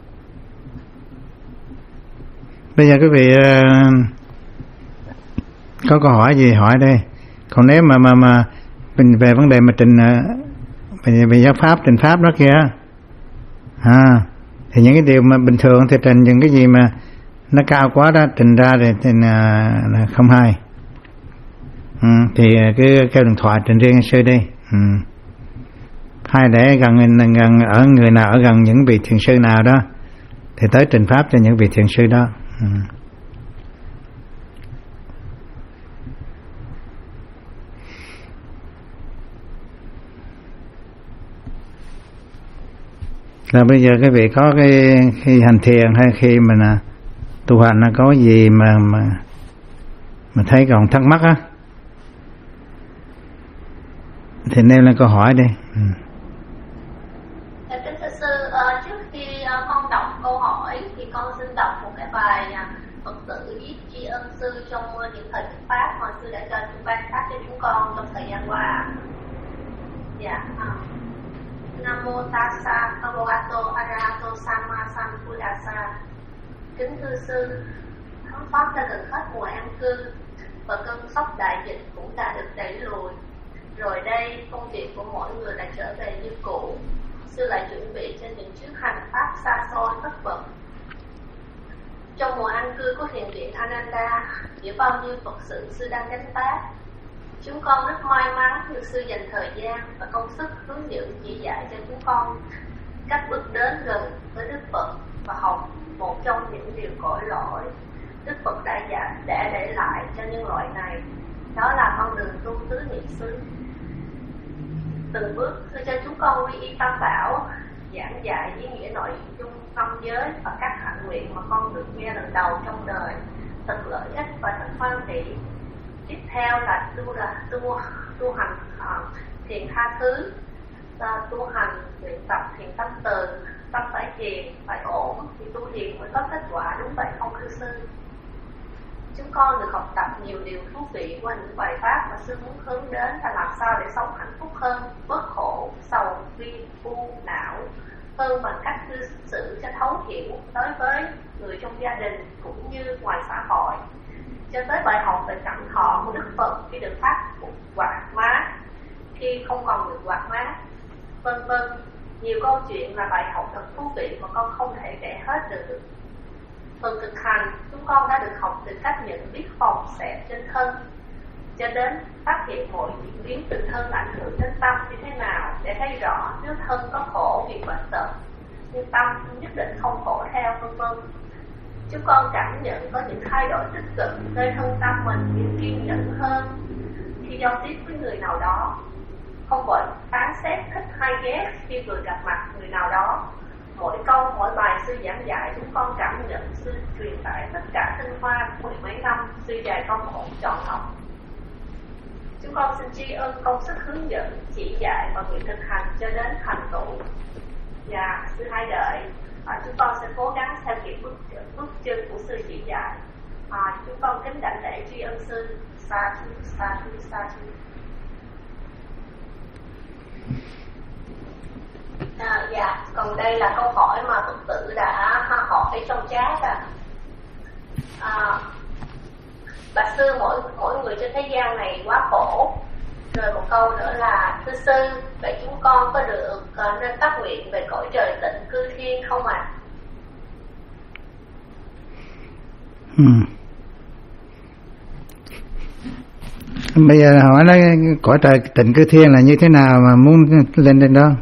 [SPEAKER 2] Bây giờ quý vị Có câu hỏi gì hỏi đây. Còn nếu mà mà mà mình về vấn đề mà trình về, về giáo pháp, trình pháp đó kia, à, thì những cái điều mà bình thường thì trình những cái gì mà nó cao quá đó trình ra thì, thì là không hay. Ừ, thì cứ kêu điện thoại trình riêng sư đi. Ừ. Hay để gần gần ở người nào ở gần những vị thiền sư nào đó thì tới trình pháp cho những vị thiền sư đó. Ừ. Là bây giờ cái vị có cái khi hành thiền hay khi mình tu hành nó có gì mà mà mà thấy còn thắc mắc á thì nêu lên câu hỏi đi. Ừ.
[SPEAKER 1] Kính thưa sư, uh, trước khi uh, con đọc câu hỏi thì con xin đọc một cái bài uh, Phật tử viết tri ân sư trong uh, những thời thuyết pháp mà sư đã cho chúng ban phát cho chúng con trong thời gian qua. Dạ. Uh. Nam mô Tassa Bhagavato Arahato Samma Sambuddhassa. Kính thưa sư, thấm thoát đã gần hết mùa an cư và cơn sốc đại dịch cũng đã được đẩy lùi. Rồi đây công việc của mỗi người lại trở về như cũ. Sư lại chuẩn bị cho những chuyến hành pháp xa xôi tất bật. Trong mùa an cư của thiền viện Ananda, giữa bao nhiêu Phật sự sư đang gánh tác, chúng con rất may mắn được sư dành thời gian và công sức hướng dẫn chỉ dạy cho chúng con cách bước đến gần với Đức Phật và học một trong những điều cội lõi Đức Phật đã dạy để để lại cho nhân loại này, đó là con đường tu tứ niệm xứ. Từng bước sư cho chúng con quy y tam bảo, giảng dạy ý nghĩa nội dung năm giới và các hạnh nguyện mà con được nghe lần đầu trong đời, thật lợi ích và thật hoan hỷ. Tiếp theo là tu là tu tu hành uh, thiền tha thứ, uh, tu hành luyện tập thiền tâm từ, tâm phải thiền phải ổn thì tu thiền mới có kết quả, đúng vậy không thưa sư? Chúng con được học tập nhiều điều thú vị qua những bài pháp mà sư muốn hướng đến là làm sao để sống hạnh phúc hơn, bớt khổ, sầu, vi, u, não hơn bằng cách cư xử cho thấu hiểu đối với người trong gia đình cũng như ngoài xã hội, cho tới bài học về cặn thọ của Đức Phật khi được phát quạt mát, khi không còn được quạt mát, vân vân. Nhiều câu chuyện là bài học thật thú vị mà con không thể kể hết được. Phần thực hành, chúng con đã được học từ cách nhận biết phòng xẹp trên thân, cho đến phát hiện mọi diễn biến từ thân ảnh hưởng đến tâm như thế nào, để thấy rõ nếu thân có khổ vì bệnh tật, nhưng tâm nhất định không khổ theo, vân vân. Chúng con cảm nhận có những thay đổi tích cực nơi thân tâm mình, như kiên nhẫn hơn khi giao tiếp với người nào đó, không vội phán xét thích hay ghét khi vừa gặp mặt người nào đó. Mỗi câu, mỗi bài sư giảng dạy, chúng con cảm nhận sư truyền tải tất cả tinh hoa mười mấy năm sư dạy công khổ chọn học. Chúng con xin tri ân công sức hướng dẫn, chỉ dạy và nguyện thực hành cho đến thành tựu. Và sư hãy đợi, à, chúng con sẽ cố gắng theo kịp bước, bước chân của sư chỉ dạy. À, chúng con kính đảnh lễ tri ân sư. Sa thu, sa thu, sa thu. À, dạ, còn đây là câu hỏi mà Phật tử đã hỏi trong chat à. À, bà sư, mỗi mỗi người trên thế gian này quá khổ. Rồi một câu nữa là, thưa sư, vậy chúng con có được uh, nên tác nguyện về cõi trời tịnh cư thiên không ạ? À?
[SPEAKER 2] Ừ. Bây giờ hỏi nó cõi trời tịnh cư thiên là như thế nào mà muốn lên trên đó?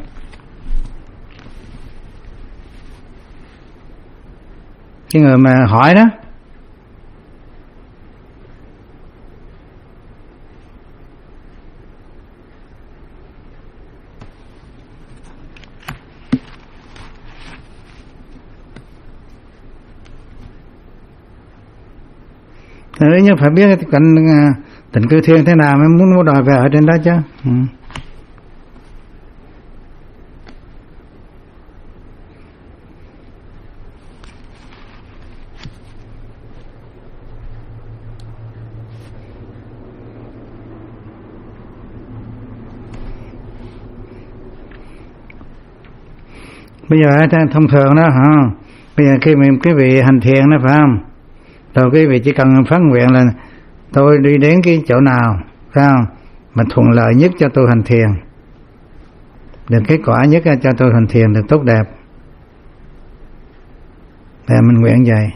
[SPEAKER 2] Cái người mà hỏi đó, ừ, nhưng phải biết cái cảnh tịnh cư thiên thế nào mới muốn muốn đòi về ở trên đó chứ. Ừ. Bây giờ thông thường đó hả? Bây giờ khi mình cái vị hành thiền đó phải không? Rồi quý vị chỉ cần phát nguyện là tôi đi đến cái chỗ nào, phải không, mà thuận lợi nhất cho tôi hành thiền, được kết quả nhất cho tôi hành thiền được tốt đẹp, để mình nguyện vậy.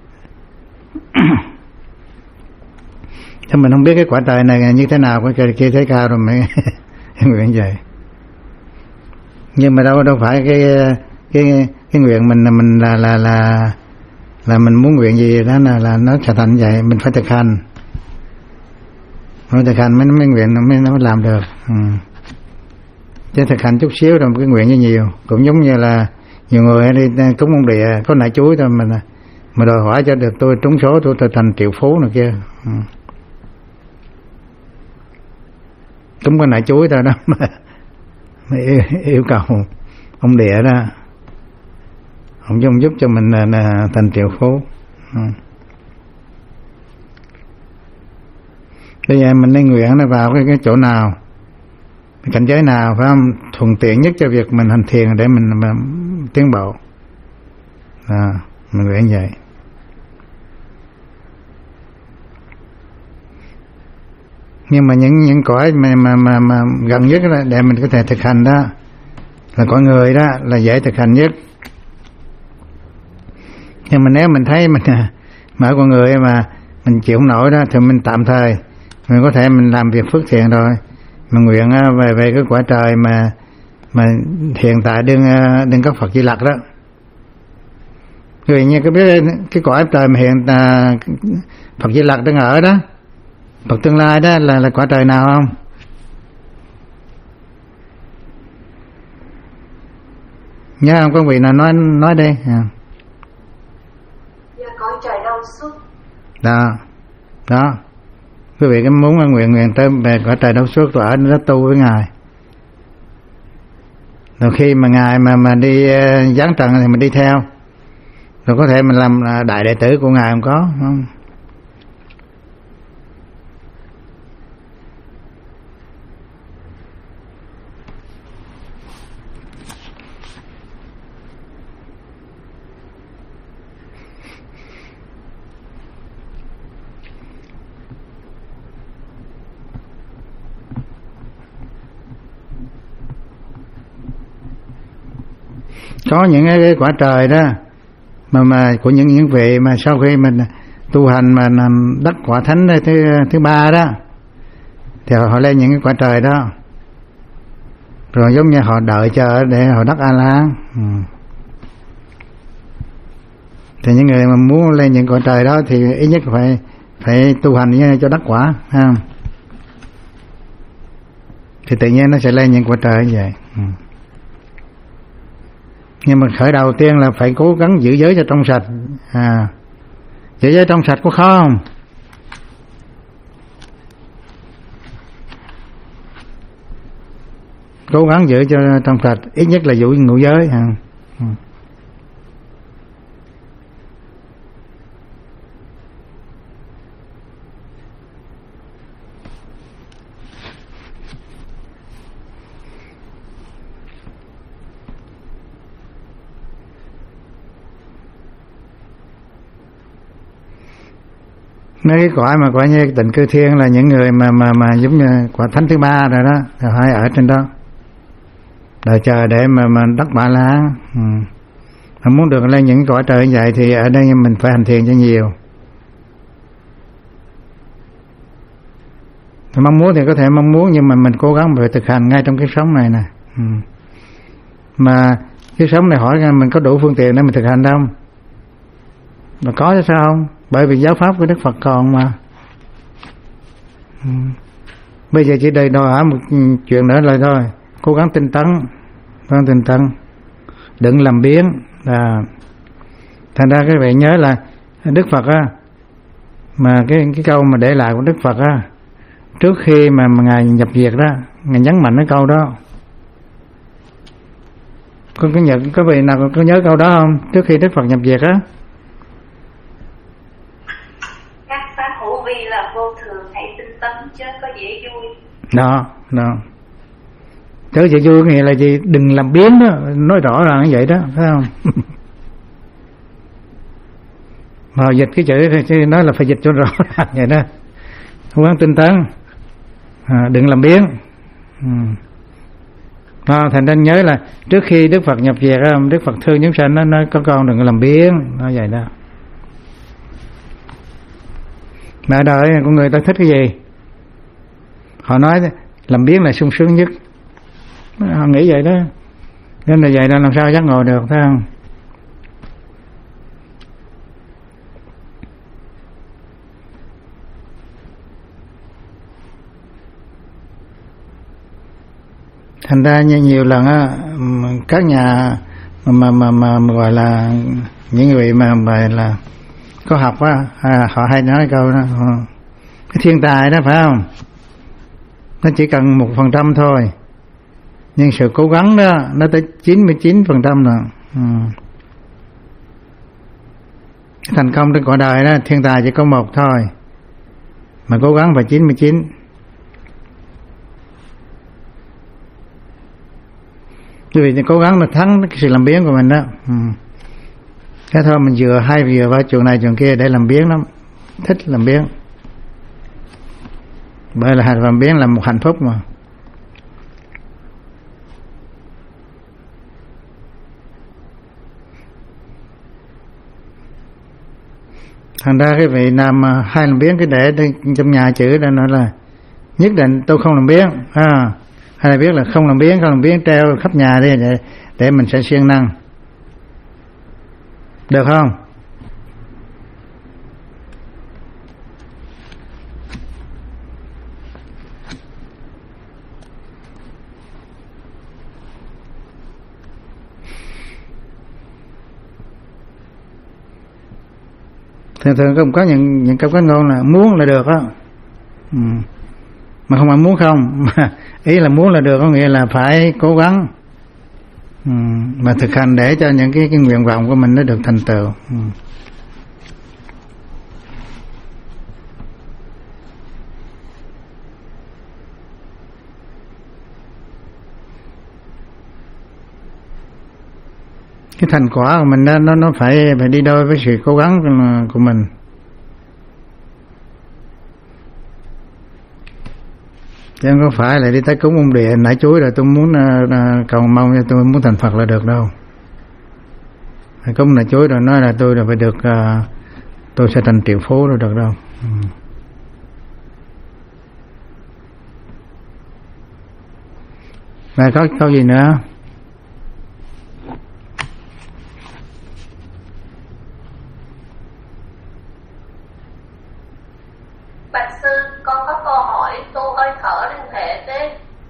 [SPEAKER 2] Chứ mình không biết cái quả trời này như thế nào, cái trời kia thấy cao rồi mới nguyện vậy. Nhưng mà đâu đâu phải cái cái cái nguyện mình mình là là là là mình muốn nguyện gì đó là là nó trở thành vậy, mình phải thực hành, phải thực hành mới mới nguyện nó mới nó mới làm được. Ừ. Chứ thực hành chút xíu rồi cái nguyện như nhiều, cũng giống như là nhiều người đi cúng ông địa có nải chuối thôi mà mà đòi hỏi cho được tôi trúng số tôi trở thành triệu phú này kia. Ừ. Cúng có nải chuối thôi đó mà, mà yêu, yêu cầu ông địa đó, ông giúp giúp cho mình là, là thành triệu phú. Ừ. Bây giờ mình nên nguyện nó vào cái, cái chỗ nào, cái cảnh giới nào phải không, thuận tiện nhất cho việc mình hành thiền để mình mà tiến bộ. À, mình nguyện vậy. Nhưng mà những những cõi mà mà mà, mà gần nhất là để mình có thể thực hành đó là cõi người đó là dễ thực hành nhất. Nhưng mà nếu mình thấy mình mà ở con người mà mình chịu không nổi đó thì mình tạm thời mình có thể mình làm việc phước thiện rồi, mình nguyện về về cái quả trời mà mà hiện tại đương đương có Phật Di Lặc đó. Vì như cái biết cái cõi trời mà hiện à, Phật Di Lặc đang ở đó, Phật tương lai đó là là quả trời nào không? Nhớ không, có vị nào nói nói đi. À.
[SPEAKER 1] Dạ, cõi trời đâu suốt.
[SPEAKER 2] Đó, đó. Quý vị cái muốn nguyện nguyện tới về cõi trời đâu suốt rồi ở đó tu với Ngài. Rồi khi mà Ngài mà mà đi uh, giáng trần thì mình đi theo. Rồi có thể mình làm uh, đại đệ tử của Ngài không có, không? Có những cái quả trời đó mà mà của những những vị mà sau khi mình tu hành mà đắc quả thánh thứ thứ ba đó thì họ lên những cái quả trời đó, rồi giống như họ đợi chờ để họ đắc A La Hán. Ừ. Thì những người mà muốn lên những quả trời đó thì ít nhất phải phải tu hành cho đắc quả, ha, thì tự nhiên nó sẽ lên những quả trời như vậy. Ừ. Nhưng mà khởi đầu tiên là phải cố gắng giữ giới cho trong sạch. À, giữ giới trong sạch có khó không? Cố gắng giữ cho trong sạch, ít nhất là giữ ngũ giới. À. Ừ. Mấy cái cõi mà quả như tịnh cư thiên là những người mà mà mà giống như quả thánh thứ ba rồi đó, rồi hay ở trên đó đợi chờ để mà mà đắc Ba La Hán. Ừ. Mà muốn được lên những cõi trời như vậy thì ở đây mình phải hành thiền cho nhiều. Thì mong muốn thì có thể mong muốn, nhưng mà mình cố gắng phải thực hành ngay trong cái sống này nè. Ừ. Mà cái sống này hỏi mình có đủ phương tiện để mình thực hành không? Mà có chứ sao không? Bởi vì giáo pháp của Đức Phật còn mà. Ừ. Bây giờ chỉ đầy đòi hỏi một chuyện nữa là thôi, cố gắng tinh tấn, cố gắng tinh tấn, đừng làm biếng. À, thành ra các vị nhớ là Đức Phật á, mà cái cái câu mà để lại của Đức Phật á, trước khi mà, mà ngài nhập diệt đó, ngài nhấn mạnh cái câu đó. Có có nhớ, có vị nào có nhớ câu đó không? Trước khi Đức Phật nhập diệt á,
[SPEAKER 1] là vô thường, hãy tinh tấn chứ có dễ vui.
[SPEAKER 2] Đó, đó. Chứ dễ vui nghĩa là gì? Đừng làm biếng đó, nói rõ ràng như vậy đó, phải không? Mà dịch cái chữ thì nói là phải dịch cho rõ ràng vậy đó. cố gắng tinh tấn, à, đừng làm biếng. Ừ. À, thành ra nhớ là trước khi Đức Phật nhập về, Đức Phật thương chúng sanh, nó nói có con đừng có làm biếng, nó vậy đó. Mà ở đời con người ta thích cái gì? Họ nói làm biếng là sung sướng nhất, họ nghĩ vậy đó. Nên là vậy là làm sao giác ngộ được, thấy không? Thành ra nhiều lần á, các nhà mà mà mà, mà gọi là những người mà mà là có học á, à, họ hay nói câu đó, cái thiên tài đó phải không? Nó chỉ cần một phần trăm thôi, nhưng sự cố gắng đó nó tới chín mươi chín phần trăm rồi. Ừ. Thành công trên cõi đời đó, thiên tài chỉ có một thôi, mà cố gắng phải chín mươi chín. Vì vì cố gắng là thắng cái sự làm biếng của mình đó. Ừ. Thế thôi mình vừa hay vừa vào trường này trường kia để làm biếng lắm, thích làm biếng. Bởi là làm biếng là một hạnh phúc mà. Thành ra cái vị nam hay làm biếng cái để trong nhà chữ đó nói là nhất định tôi không làm biếng, à, hay là biết là không làm biếng, không làm biếng treo khắp nhà đi để, để mình sẽ siêng năng, được không? Thường thường cũng có những những câu cách ngôn là muốn là được á, ừ. Mà không phải muốn không, mà ý là muốn là được có nghĩa là phải cố gắng, ừ. Mà thực hành để cho những cái, cái nguyện vọng của mình nó được thành tựu. Ừ. Cái thành quả của mình đó, nó nó phải phải đi đôi với sự cố gắng của mình. Chứ không có phải là đi tới cúng ông địa nãy chuối rồi tôi muốn uh, cầu mong cho tôi muốn thành Phật là được đâu. Cúng nãy chuối rồi nói là tôi là phải được uh, tôi sẽ thành triệu phú rồi được đâu. Ừ. Và có câu gì nữa?
[SPEAKER 1] Bạch sư, con có câu hỏi tu hơi thở liên hệ tới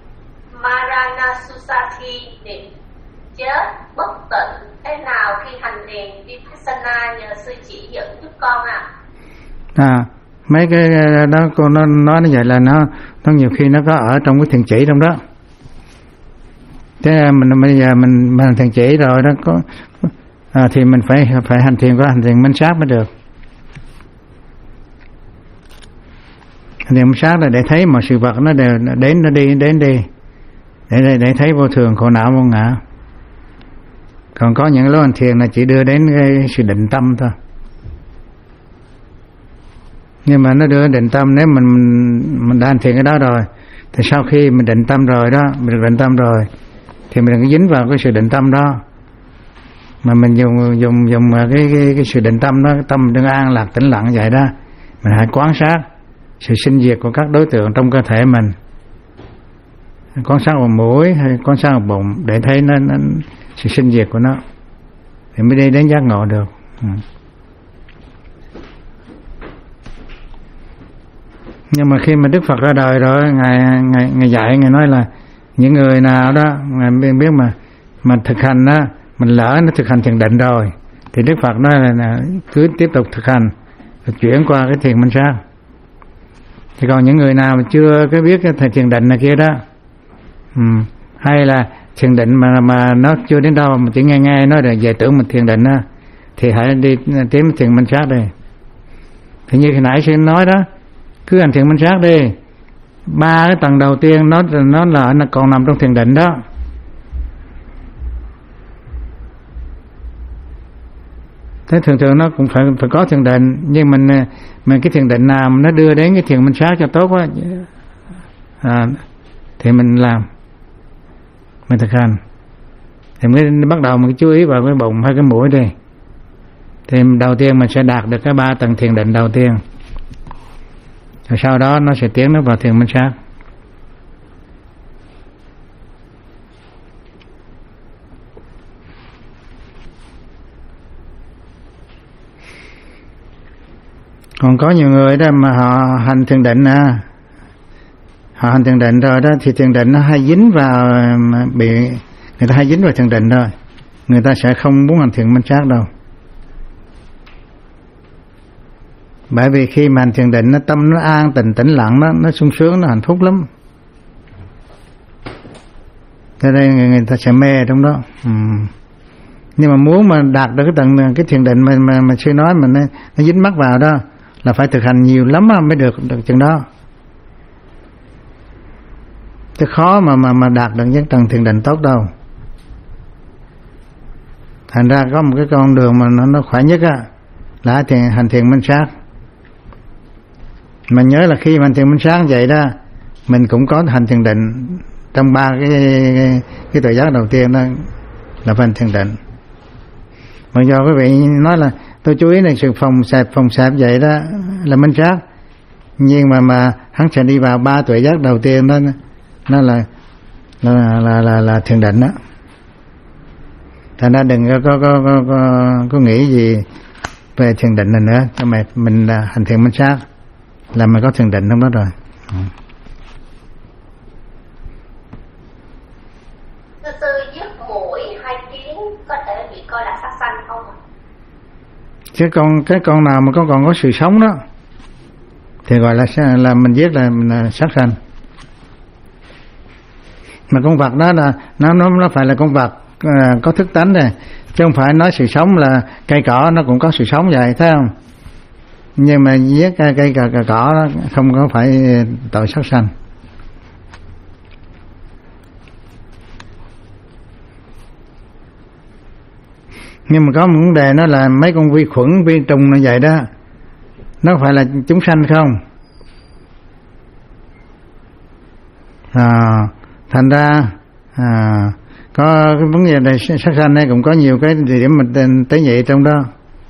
[SPEAKER 1] Maranasati niệm chết bất tịnh thế nào khi hành thiền Vipassana, nhờ sư chỉ dẫn giúp con ạ. À?
[SPEAKER 2] à mấy cái đó cô nó nói như vậy là nó nó nhiều khi nó có ở trong cái thiền chỉ trong đó. Thế mình bây giờ mình mình thiền chỉ rồi đó có à, thì mình phải phải hành thiền có hành thiền minh sát mới được. Hành thiền minh sát là để thấy mọi sự vật nó đều đến nó đi đến đi để để, để thấy vô thường khổ não vô ngã. Còn có những lối hành thiền là chỉ đưa đến cái sự định tâm thôi. Nhưng mà nó đưa định tâm, nếu mình mình đã hành thiền cái đó rồi thì sau khi mình định tâm rồi đó, mình được định tâm rồi thì mình đừng có dính vào cái sự định tâm đó, mà mình dùng dùng dùng cái cái, cái sự định tâm đó, tâm đừng an lạc tĩnh lặng vậy đó, mình hãy quan sát sự sinh diệt của các đối tượng trong cơ thể mình, quan sát vào mũi hay quan sát vào bụng để thấy nó, nó sự sinh diệt của nó thì mới đi đến giác ngộ được. Ừ. Nhưng mà khi mà Đức Phật ra đời rồi, ngài ngài ngài dạy, ngài nói là những người nào đó ngài biết mà mà thực hành đó, mình lỡ nó thực hành thiền định rồi thì Đức Phật nói là, là cứ tiếp tục thực hành rồi chuyển qua cái thiền minh sát. Thì còn những người nào mà chưa có biết cái thiền định này kia đó, ừ, hay là thiền định mà mà nó chưa đến đâu mà chỉ nghe nghe nói là về tưởng mình thiền định đó, thì hãy đi tìm thiền minh sát đi. Thì như hồi nãy sư nói đó, cứ hành thiền minh sát đi, ba cái tầng đầu tiên nó nó là nó còn nằm trong thiền định đó. thế thường thường nó cũng phải phải có thiền định, nhưng mình mình cái thiền định nào nó đưa đến cái thiền minh sát cho tốt á, à, thì mình làm, mình thực hành. Thì mới bắt đầu mình chú ý vào cái bụng hay cái mũi đi. Thì đầu tiên mình sẽ đạt được cái ba tầng thiền định đầu tiên, rồi sau đó nó sẽ tiến nó vào thiền minh sát. Còn có nhiều người đó mà họ hành thiền định à, họ hành thiền định rồi đó thì thiền định nó hay dính vào, bị người ta hay dính vào thiền định thôi, người ta sẽ không muốn hành thiền minh sát đâu. Bởi vì khi mà hành thiền định nó tâm nó an tịnh tĩnh lặng, nó nó sung sướng, nó hạnh phúc lắm. Cho nên người, người ta sẽ mê trong đó. Ừ. Nhưng mà muốn mà đạt được cái tầng cái thiền định mà mà, mà sư nói mà nó, nó dính mắc vào đó là phải thực hành nhiều lắm mới được được chừng đó. Chứ khó mà mà mà đạt được những tầng thiền định tốt đâu. Thành ra có một cái con đường mà nó nó khỏe nhất á là thiền, hành thiền minh sát. Mà nhớ là khi mà hành thiền minh sát vậy đó, mình cũng có hành thiền định trong ba cái cái, cái tuệ giác đầu tiên đó là hành thiền định. Mà do quý vị nói là tôi chú ý là sự phòng xẹp phòng xẹp vậy đó là minh sát, nhưng mà mà hắn sẽ đi vào ba tuệ giác đầu tiên đó, nó là là là là, là, là thiền định đó. Thành ra đừng có có có có, có, có nghĩ gì về thiền định này nữa, cho mày mình là hành thiền minh sát là mình có thiền định trong đó rồi. Ừ.
[SPEAKER 1] Sư sư giết mũi hay kiến có thể bị coi là sát sanh không ạ?
[SPEAKER 2] Cái con cái con nào mà có còn có sự sống đó thì gọi là là mình giết là, là sát sanh. Mà con vật đó là nó nó nó phải là con vật à, có thức tánh này, chứ không phải nói sự sống là cây cỏ nó cũng có sự sống vậy, thấy không? Nhưng mà giết cây cây cỏ, cỏ đó không có phải tội sát sanh. Nhưng mà có một vấn đề nó là mấy con vi khuẩn, vi trùng như vậy đó, nó phải là chúng sanh không? À, thành ra à, có cái vấn đề này sát sanh này cũng có nhiều cái địa điểm mình tế nhị trong đó.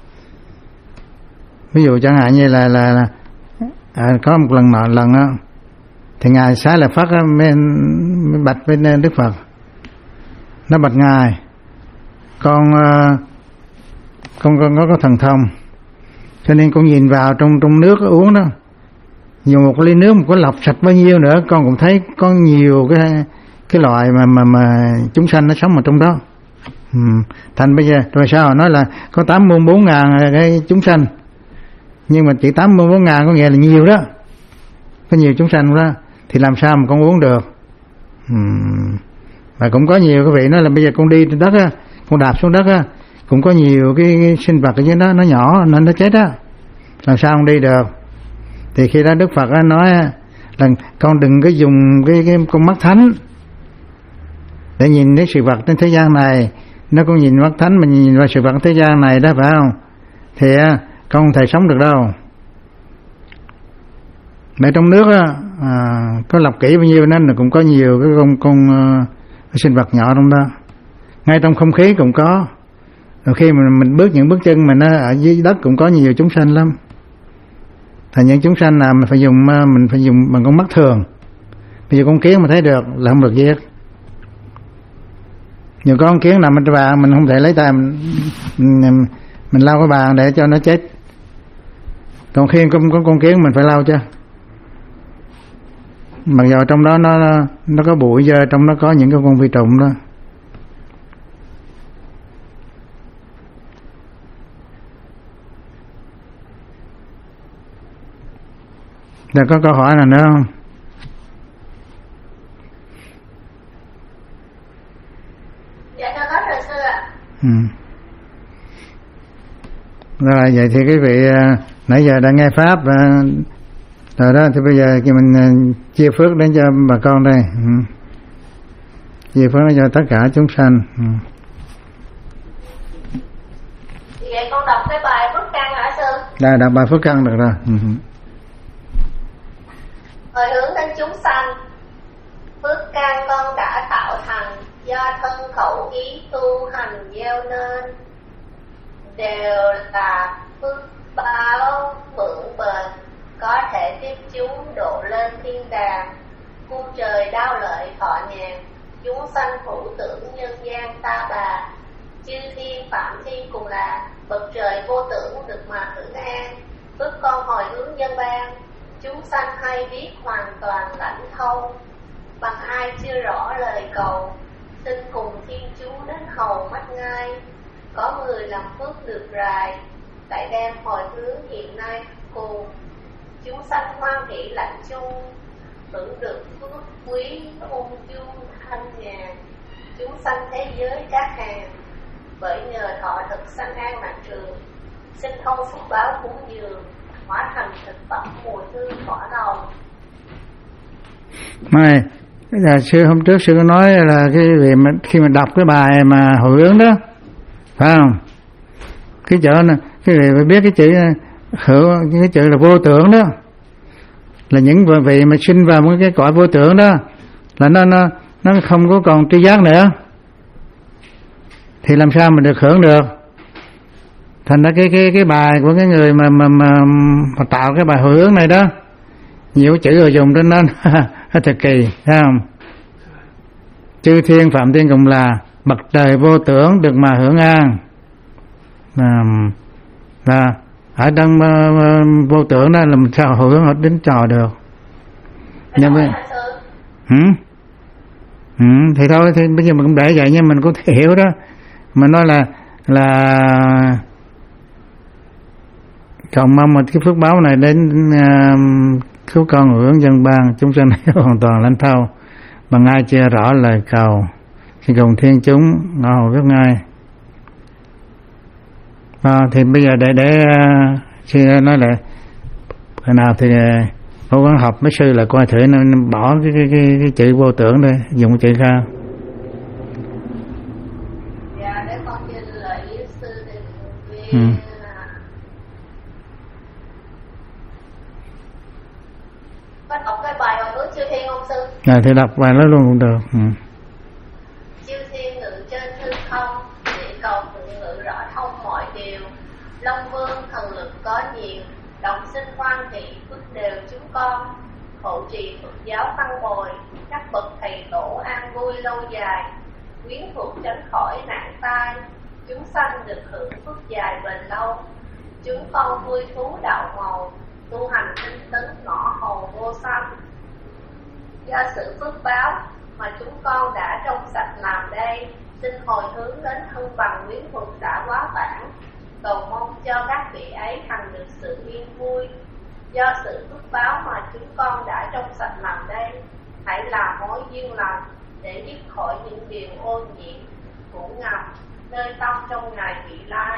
[SPEAKER 2] Ví dụ chẳng hạn như là là, là à, có một lần nọ lần đó thì ngài Xá Lợi Phất mới, mới bạch với Đức Phật, nó bạch ngài con con con có, có thần thông, cho nên con nhìn vào trong trong nước uống đó, nhiều một ly nước mà có lọc sạch bao nhiêu nữa, con cũng thấy có nhiều cái cái loại mà mà mà chúng sanh nó sống ở trong đó. Ừ. Thành bây giờ rồi sao họ nói là có tám mươi bốn ngàn cái chúng sanh, nhưng mà chỉ tám mươi bốn ngàn có nghĩa là nhiều đó, có nhiều chúng sanh đó, thì làm sao mà con uống được? Ừ. Và cũng có nhiều cái vị nói là bây giờ con đi trên đất á, con đạp xuống đất á, cũng có nhiều cái, cái sinh vật ở dưới đó nó nhỏ nên nó chết á, làm sao con đi được? Thì khi đó Đức Phật á nói là con đừng có dùng cái, cái con mắt thánh để nhìn cái sự vật trên thế gian này. Nó con nhìn mắt thánh mà nhìn vào sự vật thế gian này đó, phải không? Thì con không thể sống được đâu. Để trong nước á, à, có lọc kỹ bao nhiêu nên là cũng có nhiều cái con con uh, sinh vật nhỏ trong đó. Ngay trong không khí cũng có. Rồi khi mà mình bước những bước chân mình ở dưới đất cũng có nhiều chúng sanh lắm. Thành những chúng sanh nào mình phải dùng mình phải dùng bằng con mắt thường. Bây giờ con kiến mà thấy được là không được giết. Nhiều con kiến nằm trên bàn mình không thể lấy tay mình mình, mình lau cái bàn để cho nó chết. Còn khi có con, con kiến mình phải lau chứ. Mặc dù trong đó nó nó có bụi dơ, trong đó có những cái con vi trùng đó. Rồi có câu hỏi nào nữa không?
[SPEAKER 1] Dạ thưa có thưa sư ạ.
[SPEAKER 2] Ừ. Rồi vậy thì quý vị nãy giờ đã nghe pháp rồi đó, thì bây giờ thì mình chia phước đến cho bà con đây. Ừ. Chia phước đến cho tất cả chúng sanh. Ừ.
[SPEAKER 1] Thì vậy con đọc cái bài Phước Căn hả sư?
[SPEAKER 2] Đã đọc bài Phước Căn được rồi. Uh-huh.
[SPEAKER 1] Hồi hướng đến chúng sanh, phước căn con đã tạo thành do thân khẩu ý tu hành gieo nên, đều là phước báo vững bền, có thể tiếp chúng độ lên thiên đàng, cung trời đao lợi thọ nhàn, chúng sanh hữu tưởng nhân gian ta bà, chư thiên phạm thiên cùng là bậc trời vô tưởng được mà hưởng an. Phước con hồi hướng dân ban, chúng sanh hay biết hoàn toàn lãnh thâu, bằng ai chưa rõ lời cầu, xin cùng thiên chú đến hầu mắt ngay. Có người làm phước được rài, tại đem hồi hướng hiện nay cùng, chúng sanh hoan hỷ lãnh chung, hưởng được phước quý ung dung thanh nhàn, chúng sanh thế giới các hàng, bởi nhờ thọ thực sanh an lạc trường, xin thông phúc báo cúng dường, hóa thành thực phẩm mùi hương tỏa đầu.
[SPEAKER 2] Mai, là sư hôm trước sư có nói là cái việc mà khi mà đọc cái bài mà hồi hướng đó, phải không? Cái chữ này, cái việc phải biết cái chữ hữu, cái chữ là vô tưởng đó, là những vị mà sinh vào một cái cõi vô tưởng đó, là nó nó nó không có còn tri giác nữa, thì làm sao mà được hưởng được? Thành ra cái cái cái bài của cái người mà mà mà, mà tạo cái bài hồi hướng này đó, nhiều chữ rồi dùng trên nó nó thật kỳ, thấy không? Chư thiên phạm thiên cùng là bậc trời vô tưởng được mà hưởng an, à, là ở trong uh, vô tưởng đó làm sao hồi hướng đến trò được? Nhưng mà hử? Ừ, thì thôi thì bây giờ mình cũng để vậy nhưng mình có thể hiểu đó, mà nói là là cầu mong một cái phước báo này đến uh, cứu con hưởng dân ban, chúng sanh hoàn toàn lãnh thâu, bằng ai chưa rõ lời cầu, thì cùng thiên chúng ngõ hầu biết ngay. À, thì bây giờ để để uh, sư nói lại cái nào thì uh, cố gắng học mấy sư là coi thử nó bỏ cái cái cái, cái chữ vô tưởng đây, dùng chữ khác.
[SPEAKER 1] Dạ, để con nhìn lại với sư thì vì
[SPEAKER 2] ừ.
[SPEAKER 1] có đọc cái bài hồi hướng chư thiên không sư?
[SPEAKER 2] Dạ, thì đọc bài đó luôn cũng được. Ừ.
[SPEAKER 1] Chư thiên ngự trên hư không, địa cầu thượng ngự rõ thông mọi điều, Long Vương thần lực có nhiều, đồng sinh hoan hỷ phước đều chúng con, hộ trì Phật giáo tăng bồi, các bậc thầy tổ an vui lâu dài, quyến thuộc tránh khỏi nạn tai, chúng sanh được hưởng phước dài bền lâu, chúng con vui thú đạo màu, tu hành tinh tấn ngõ hầu vô sanh. Do sự phước báo mà chúng con đã trong sạch làm đây, xin hồi hướng đến thân bằng quyến thuộc đã quá vãng, cầu mong cho các vị ấy thành được sự yên vui. Do sự phước báo mà chúng con đã trong sạch làm đây, hãy là mối duyên lành để dứt khỏi những điều ô nhiễm ngủ ngầm nơi tâm trong ngày vị lai.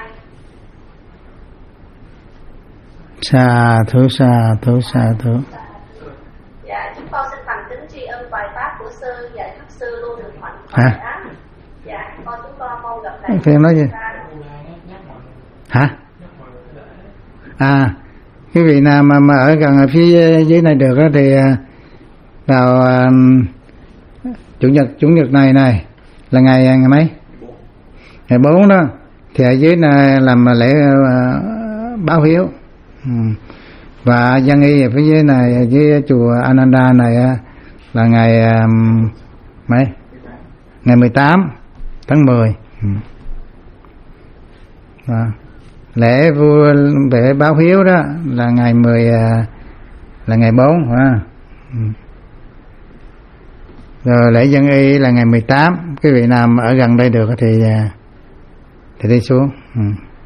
[SPEAKER 2] Sa thú sa thú sa thú.
[SPEAKER 1] Dạ, chúng con xin thành kính tri ân bài pháp của sư và chúc sư luôn được mạnh khỏe. Dạ, con chúng con mong gặp lại.
[SPEAKER 2] Thì em nói gì? Hả? À, cái vị nào mà mà ở gần ở phía dưới này được đó thì vào um, chủ nhật chủ nhật này này là ngày ngày mấy? Ngày bốn đó, thì ở dưới này làm lễ uh, báo hiếu. Ừ. Và dân y ở phía dưới này, dưới chùa Ananda này là ngày um, mấy? Ngày mười tám tháng mười. Ừ. Và lễ vua về báo hiếu đó là ngày mười, là ngày bốn ha. Ừ. Rồi lễ dân y là ngày mười tám. Cái vị nào ở gần đây được thì thì đi xuống. Ừ.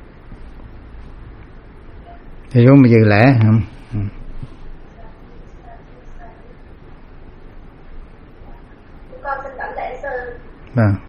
[SPEAKER 2] Thì xuống mà dự lễ. Ừ.
[SPEAKER 1] Con xin đảnh lễ sư.
[SPEAKER 2] Vâng.